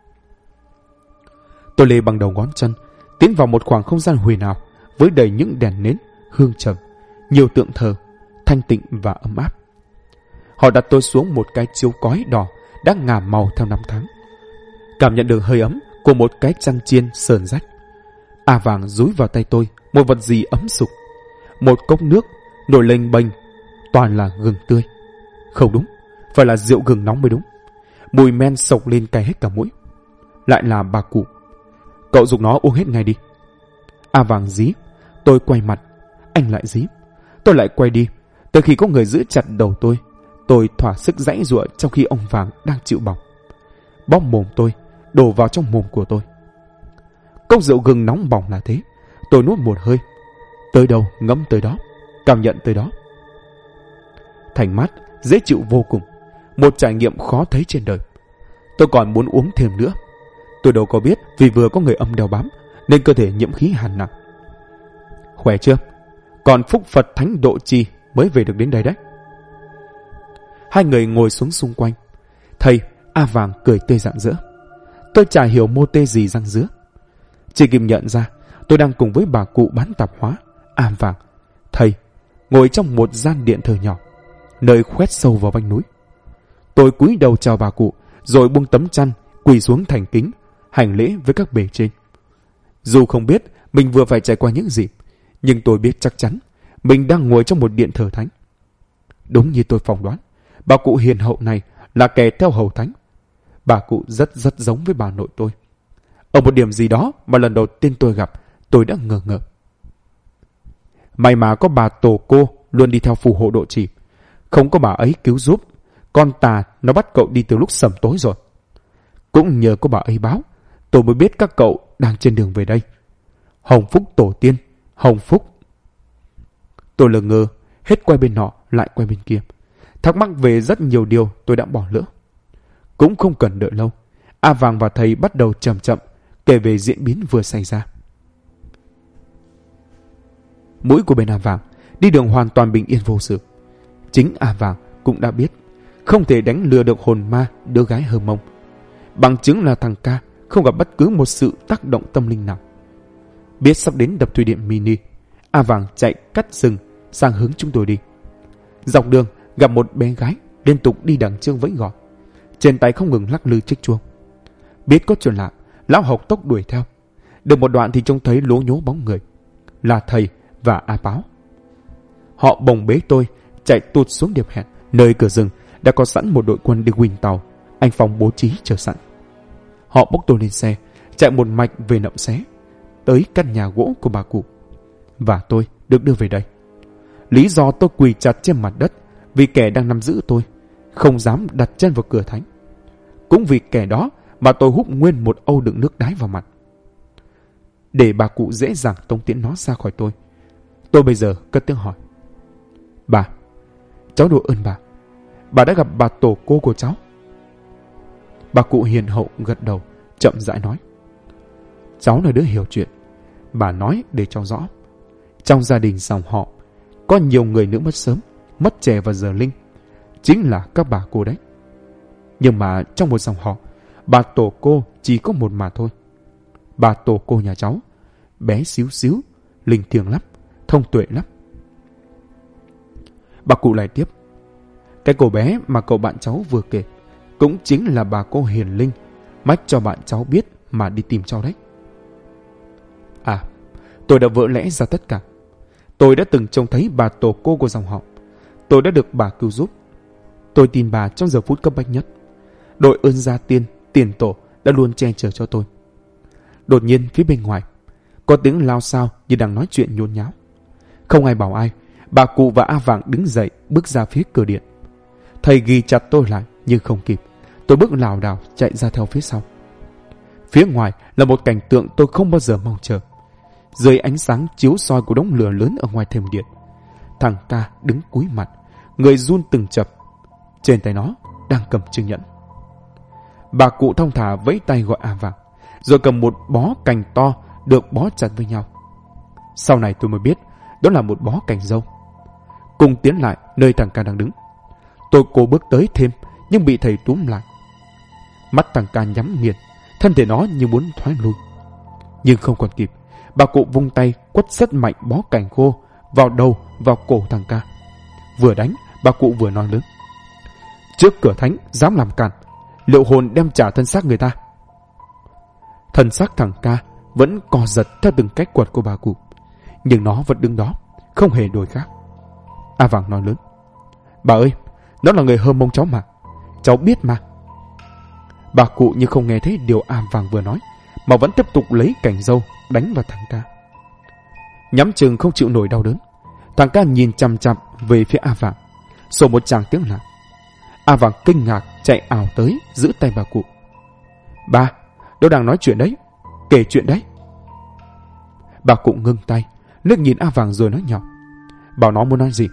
Tôi lê bằng đầu ngón chân, tiến vào một khoảng không gian huyền ảo với đầy những đèn nến, hương trầm, nhiều tượng thờ, thanh tịnh và ấm áp. Họ đặt tôi xuống một cái chiếu cói đỏ đã ngả màu theo năm tháng. Cảm nhận được hơi ấm của một cái chăn chiên sờn rách. A Vàng dúi vào tay tôi một vật gì ấm sục. Một cốc nước nổi lênh bênh, toàn là gừng tươi. Không đúng, phải là rượu gừng nóng mới đúng. Mùi men sộc lên cay hết cả mũi. Lại là bà cụ. Cậu giục nó uống hết ngay đi. A Vàng dí. Tôi quay mặt, anh lại dí. Tôi lại quay đi, tới khi có người giữ chặt đầu tôi. Tôi thỏa sức giãy giụa trong khi ông Vàng đang chịu bỏng. Bóp mồm tôi, đổ vào trong mồm của tôi. Cốc rượu gừng nóng bỏng là thế. Tôi nuốt một hơi. Tới đâu ngấm tới đó, cảm nhận tới đó. Thành mát, dễ chịu vô cùng. Một trải nghiệm khó thấy trên đời. Tôi còn muốn uống thêm nữa. Tôi đâu có biết vì vừa có người âm đeo bám nên cơ thể nhiễm khí hàn nặng. Khỏe chưa? Còn phúc Phật thánh độ chi mới về được đến đây đấy. Hai người ngồi xuống xung quanh. Thầy, A Vàng cười tươi rạng rỡ. Tôi chả hiểu mô tê gì răng rứa. Chỉ kịp nhận ra tôi đang cùng với bà cụ bán tạp hóa, A Vàng, thầy, ngồi trong một gian điện thờ nhỏ, nơi khoét sâu vào vách núi. Tôi cúi đầu chào bà cụ, rồi buông tấm chăn, quỳ xuống thành kính, hành lễ với các bề trên. Dù không biết mình vừa phải trải qua những gì, nhưng tôi biết chắc chắn mình đang ngồi trong một điện thờ thánh. Đúng như tôi phỏng đoán, bà cụ hiền hậu này là kẻ theo hầu thánh. Bà cụ rất giống với bà nội tôi. Ở một điểm gì đó mà lần đầu tiên tôi gặp, tôi đã ngờ ngợ. May mà có bà tổ cô luôn đi theo phù hộ độ trì. Không có bà ấy cứu giúp, con tà nó bắt cậu đi từ lúc sầm tối rồi. Cũng nhờ có bà ấy báo, tôi mới biết các cậu đang trên đường về đây. Hồng phúc tổ tiên, hồng phúc. Tôi lờ ngơ, hết quay bên nọ lại quay bên kia. Thắc mắc về rất nhiều điều tôi đã bỏ lỡ. Cũng không cần đợi lâu, A Vàng và thầy bắt đầu chậm chậm kể về diễn biến vừa xảy ra. Mũi của bên A Vàng đi đường hoàn toàn bình yên vô sự. Chính A Vàng cũng đã biết không thể đánh lừa được hồn ma đứa gái Hơ Mông. Bằng chứng là thằng Ca không gặp bất cứ một sự tác động tâm linh nào. Biết sắp đến đập thủy điện mini, A Vàng chạy cắt rừng sang hướng chúng tôi đi. Dọc đường gặp một bé gái liên tục đi đằng trước vẫy gọi, trên tay không ngừng lắc lư chiếc chuông. Biết có chuyện lạ, lão học tốc đuổi theo. Được một đoạn thì trông thấy lố nhố bóng người, là thầy và A Báo. Họ bồng bế tôi chạy tụt xuống điểm hẹn. Nơi cửa rừng đã có sẵn một đội quân đi huỳnh tàu anh Phong bố trí chờ sẵn. Họ bốc tôi lên xe, chạy một mạch về Nậm Xé, tới căn nhà gỗ của bà cụ. Và tôi được đưa về đây. Lý do tôi quỳ chặt trên mặt đất vì kẻ đang nắm giữ tôi, không dám đặt chân vào cửa thánh. Cũng vì kẻ đó mà tôi húc nguyên một âu đựng nước đái vào mặt. Để bà cụ dễ dàng tống tiễn nó ra khỏi tôi bây giờ cất tiếng hỏi: Bà, cháu độ ơn bà. Bà đã gặp bà tổ cô của cháu. Bà cụ hiền hậu gật đầu, chậm rãi nói: Cháu là đứa hiểu chuyện. Bà nói để cho rõ. Trong gia đình dòng họ có nhiều người nữ mất sớm, mất trẻ vào giờ linh, chính là các bà cô đấy. Nhưng mà trong một dòng họ, bà tổ cô chỉ có một mà thôi. Bà tổ cô nhà cháu bé xíu xíu, linh thiêng lắm, thông tuệ lắm. Bà cụ lại tiếp: Cái cô bé mà cậu bạn cháu vừa kể cũng chính là bà cô hiền linh mách cho bạn cháu biết mà đi tìm cháu đấy. À, tôi đã vỡ lẽ ra tất cả. Tôi đã từng trông thấy bà tổ cô của dòng họ. Tôi đã được bà cứu giúp. Tôi tin bà trong giờ phút cấp bách nhất. Đội ơn gia tiên, tiền tổ đã luôn che chở cho tôi. Đột nhiên phía bên ngoài có tiếng lao xao như đang nói chuyện nhốn nháo. Không ai bảo ai, bà cụ và A Vàng đứng dậy bước ra phía cửa điện. Thầy ghi chặt tôi lại nhưng không kịp. Tôi bước lảo đảo chạy ra theo phía sau. Phía ngoài là một cảnh tượng tôi không bao giờ mong chờ. Dưới ánh sáng chiếu soi của đống lửa lớn ở ngoài thềm điện, thằng Ca đứng cúi mặt, người run từng chập. Trên tay nó đang cầm chiếc nhẫn. Bà cụ thong thả vẫy tay gọi A Vàng, rồi cầm một bó cành to được bó chặt với nhau. Sau này tôi mới biết đó là một bó cành dâu. Cùng tiến lại nơi thằng Ca đang đứng. Tôi cố bước tới thêm nhưng bị thầy túm lại. Mắt thằng Ca nhắm nghiền, thân thể nó như muốn thoái lui. Nhưng không còn kịp, bà cụ vung tay quất rất mạnh bó cành khô vào đầu, vào cổ thằng Ca. Vừa đánh, bà cụ vừa nói lớn: Trước cửa thánh dám làm cản, liệu hồn đem trả thân xác người ta. Thân xác thằng Ca vẫn co giật theo từng cách quật của bà cụ, nhưng nó vẫn đứng đó, không hề đổi khác. A Vàng nói lớn: Bà ơi, nó là người Hơ Mông cháu mà, cháu biết mà. Bà cụ như không nghe thấy điều A Vàng vừa nói, mà vẫn tiếp tục lấy cành dâu đánh vào thằng Ca. Nhắm chừng không chịu nổi đau đớn, thằng Ca nhìn chằm chằm về phía A Vàng. Sau một tràng tiếng lại, A Vàng kinh ngạc chạy ảo tới giữ tay bà cụ. Bà, nó đang nói chuyện đấy, kể chuyện đấy. Bà cụ ngưng tay, liếc nhìn A Vàng rồi nói nhỏ: Bảo nó muốn nói gì.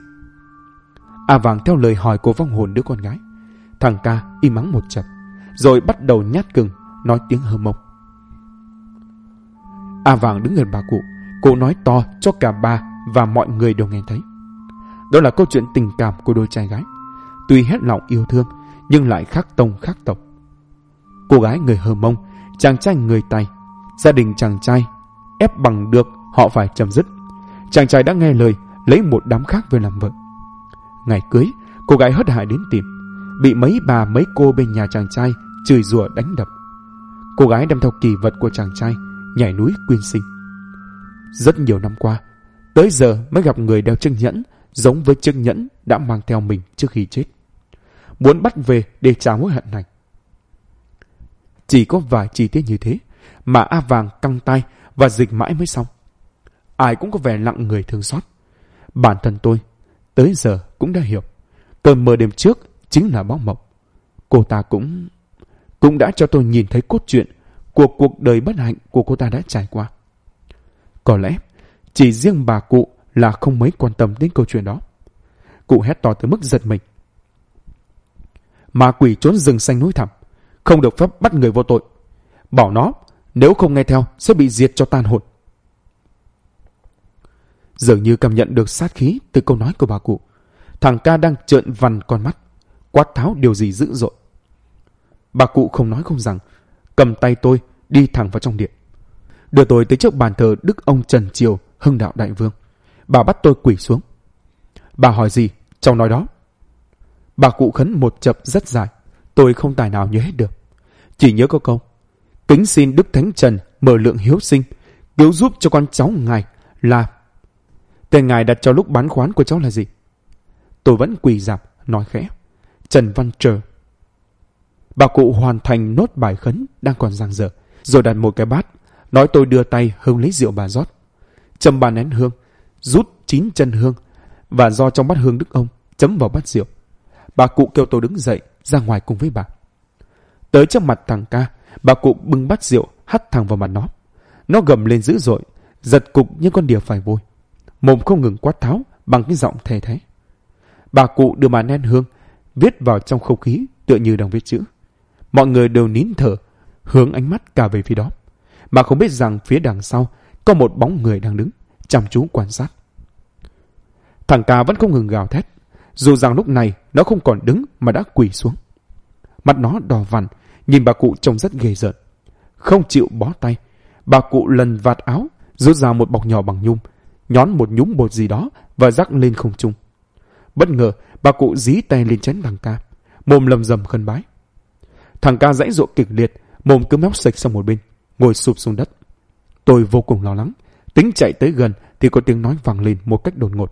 A Vàng theo lời hỏi của vong hồn đứa con gái. Thằng Ca im mắng một chập, rồi bắt đầu nhát cừng nói tiếng Hơ Mông. A Vàng đứng gần bà cụ, cô nói to cho cả bà và mọi người đều nghe thấy. Đó là câu chuyện tình cảm của đôi trai gái, tuy hết lòng yêu thương nhưng lại khác tông khác tộc. Cô gái người Hơ Mông, chàng trai người Tày. Gia đình chàng trai ép bằng được họ phải chấm dứt. Chàng trai đã nghe lời lấy một đám khác về làm vợ. Ngày cưới, cô gái hớt hải đến tìm, bị mấy bà mấy cô bên nhà chàng trai chửi rủa đánh đập. Cô gái đem theo kỳ vật của chàng trai nhảy núi quyên sinh. Rất nhiều năm qua, tới giờ mới gặp người đeo chiếc nhẫn giống với chiếc nhẫn đã mang theo mình trước khi chết, muốn bắt về để trả mối hận này. Chỉ có vài chi tiết như thế mà A Vàng căng tay và dịch mãi mới xong. Ai cũng có vẻ lặng người thương xót. Bản thân tôi tới giờ cũng đã hiểu, cơn mơ đêm trước chính là báo mộng. Cô ta cũng đã cho tôi nhìn thấy cốt truyện của cuộc đời bất hạnh của cô ta đã trải qua. Có lẽ chỉ riêng bà cụ là không mấy quan tâm đến câu chuyện đó. Cụ hét to tới mức giật mình: Ma quỷ trốn rừng xanh núi thẳm, không được phép bắt người vô tội. Bảo nó, nếu không nghe theo sẽ bị diệt cho tan hồn. Dường như cảm nhận được sát khí từ câu nói của bà cụ, thằng Ca đang trợn vằn con mắt, quát tháo điều gì dữ dội. Bà cụ không nói không rằng, cầm tay tôi đi thẳng vào trong điện, đưa tôi tới trước bàn thờ Đức ông Trần Triều, Hưng Đạo Đại Vương. Bà bắt tôi quỳ xuống. Bà hỏi gì, cháu nói đó. Bà cụ khấn một chập rất dài, tôi không tài nào nhớ hết được. Chỉ nhớ có câu: kính xin Đức Thánh Trần mở lượng hiếu sinh, cứu giúp cho con cháu ngài là... Tên ngài đặt cho lúc bán khoán của cháu là gì? Tôi vẫn quỳ rạp, nói khẽ: Trần Văn Trờ. Bà cụ hoàn thành nốt bài khấn đang còn dang dở, rồi đặt một cái bát, nói tôi đưa tay hưng lấy rượu bà rót. Châm 3 nén hương, rút 9 chân hương và do trong bát hương Đức ông chấm vào bát rượu. Bà cụ kêu tôi đứng dậy ra ngoài cùng với bà. Tới trước mặt thằng Ca, bà cụ bưng bát rượu hắt thẳng vào mặt nó. Nó gầm lên dữ dội, giật cục như con đỉa phải vôi, mồm không ngừng quát tháo bằng cái giọng thề thế. Bà cụ đưa mà nén hương viết vào trong không khí tựa như đang viết chữ. Mọi người đều nín thở, hướng ánh mắt cả về phía đó, mà không biết rằng phía đằng sau có một bóng người đang đứng chăm chú quan sát. Thằng Ca vẫn không ngừng gào thét, dù rằng lúc này nó không còn đứng mà đã quỳ xuống. Mặt nó đỏ vằn, nhìn bà cụ trông rất ghê rợn. Không chịu bó tay, bà cụ lần vạt áo, rút ra một bọc nhỏ bằng nhung, nhón một nhúm bột gì đó và rắc lên không trung. Bất ngờ, bà cụ dí tay lên trán thằng Ca, mồm lầm rầm khấn bái. Thằng Ca giãy giụa kịch liệt, mồm cứ méo sạch sang một bên, ngồi sụp xuống đất. Tôi vô cùng lo lắng, tính chạy tới gần thì có tiếng nói vang lên một cách đột ngột.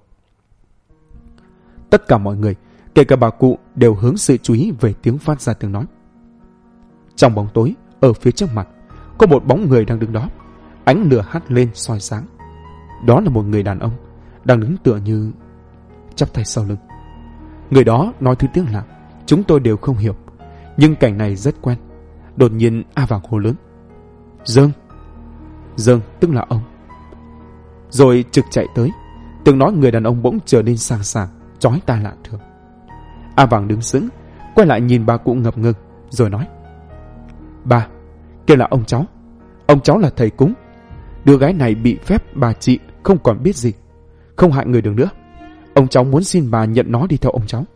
Tất cả mọi người, kể cả bà cụ, đều hướng sự chú ý về tiếng phát ra tiếng nói. Trong bóng tối, ở phía trước mặt, có một bóng người đang đứng đó, ánh lửa hắt lên soi sáng. Đó là một người đàn ông, đang đứng tựa như chắp tay sau lưng. Người đó nói thứ tiếng lạ, chúng tôi đều không hiểu, nhưng cảnh này rất quen. Đột nhiên A Vàng hô lớn: Dương! Dương tức là ông. Rồi trực chạy tới. Tiếng nói người đàn ông bỗng trở nên sàng sàng, chói tai lạ thường. A Vàng đứng sững, quay lại nhìn bà cụ ngập ngừng, rồi nói: Bà, kia là ông cháu. Ông cháu là thầy cúng. Đứa gái này bị phép bà chị không còn biết gì, không hại người được nữa. Ông cháu muốn xin bà nhận nó đi theo ông cháu.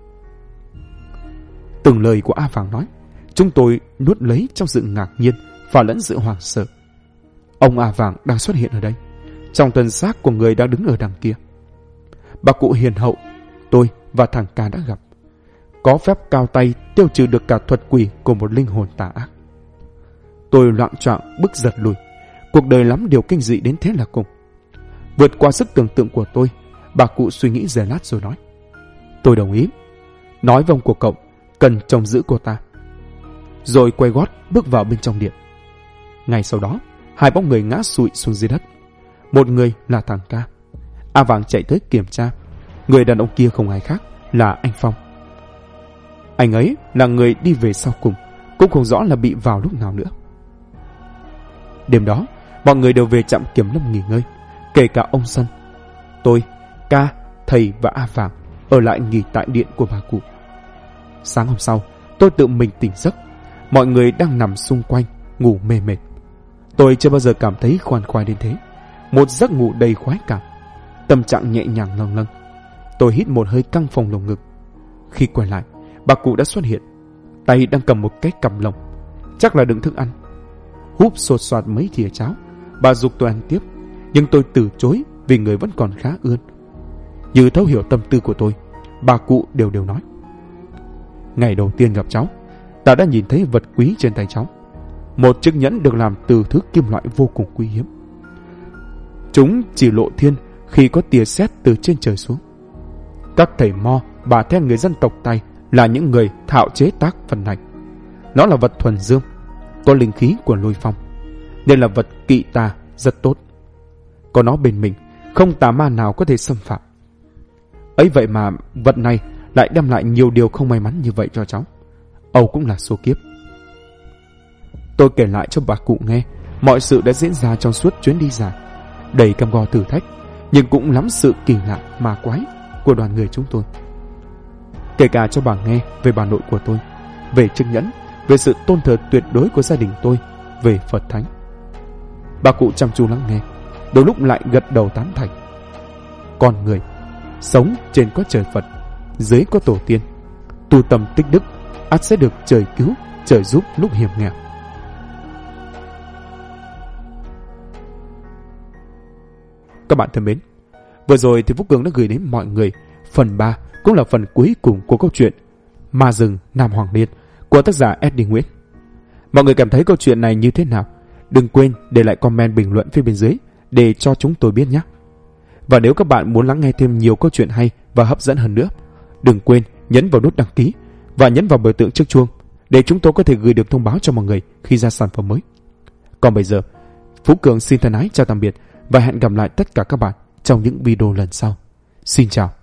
Từng lời của A Vàng nói, chúng tôi nuốt lấy trong sự ngạc nhiên và lẫn sự hoảng sợ. Ông A Vàng đang xuất hiện ở đây, trong thân xác của người đang đứng ở đằng kia. Bà cụ hiền hậu, tôi và thằng Ca đã gặp, có phép cao tay tiêu trừ được cả thuật quỷ của một linh hồn tà ác. Tôi loạng choạng bước giật lùi. Cuộc đời lắm điều kinh dị đến thế là cùng. Vượt qua sức tưởng tượng của tôi, bà cụ suy nghĩ giây lát rồi nói: Tôi đồng ý. Nói với ông của cậu cần trông giữ cô ta. Rồi quay gót bước vào bên trong điện. Ngay sau đó, hai bóng người ngã sụi xuống dưới đất. Một người là thằng Ca. A Vàng chạy tới kiểm tra. Người đàn ông kia không ai khác là anh Phong. Anh ấy là người đi về sau cùng, cũng không rõ là bị vào lúc nào nữa. Đêm đó, mọi người đều về trạm kiểm lâm nghỉ ngơi, kể cả ông Sân. Tôi, Ca, thầy và A Vàng ở lại nghỉ tại điện của bà cụ. Sáng hôm sau, tôi tự mình tỉnh giấc. Mọi người đang nằm xung quanh, ngủ mê mệt. Tôi chưa bao giờ cảm thấy khoan khoái đến thế. Một giấc ngủ đầy khoái cảm, tâm trạng nhẹ nhàng lâng lâng. Tôi hít một hơi căng phồng lồng ngực. Khi quay lại, bà cụ đã xuất hiện, tay đang cầm một cái cằm lồng, chắc là đựng thức ăn. Húp sột soạt mấy thìa cháo, bà giục tôi ăn tiếp, nhưng tôi từ chối vì người vẫn còn khá ươn. Như thấu hiểu tâm tư của tôi, bà cụ đều nói: Ngày đầu tiên gặp cháu, ta đã nhìn thấy vật quý trên tay cháu. Một chiếc nhẫn được làm từ thứ kim loại vô cùng quý hiếm. Chúng chỉ lộ thiên khi có tia sét từ trên trời xuống. Các thầy mo, bà then người dân tộc Tây là những người thạo chế tác phần này. Nó là vật thuần dương, có linh khí của lôi phong, nên là vật kỵ tà rất tốt. Có nó bên mình, không tà ma nào có thể xâm phạm. Ấy vậy mà vật này lại đem lại nhiều điều không may mắn như vậy cho cháu. Âu cũng là số kiếp. Tôi kể lại cho bà cụ nghe mọi sự đã diễn ra trong suốt chuyến đi dài, đầy cam go thử thách, nhưng cũng lắm sự kỳ lạ ma quái của đoàn người chúng tôi. kể cả cho bà nghe về bà nội của tôi, về chứng nhẫn, về sự tôn thờ tuyệt đối của gia đình tôi, về Phật Thánh. Bà cụ chăm chú lắng nghe, đôi lúc lại gật đầu tán thành. Con người sống trên có trời Phật, dưới có tổ tiên, tu tâm tích đức, ắt sẽ được trời cứu, trời giúp lúc hiểm nghèo. Các bạn thân mến, vừa rồi thì Phúc Cường đã gửi đến mọi người phần 3, cũng là phần cuối cùng của câu chuyện Ma Rừng Nam Hoàng Liên của tác giả S.D. Nguyễn. Mọi người cảm thấy câu chuyện này như thế nào? Đừng quên để lại comment bình luận phía bên dưới để cho chúng tôi biết nhé. Và nếu các bạn muốn lắng nghe thêm nhiều câu chuyện hay và hấp dẫn hơn nữa, đừng quên nhấn vào nút đăng ký và nhấn vào biểu tượng chiếc chuông để chúng tôi có thể gửi được thông báo cho mọi người khi ra sản phẩm mới. Còn bây giờ, Phú Cường xin thân ái chào tạm biệt và hẹn gặp lại tất cả các bạn trong những video lần sau. Xin chào.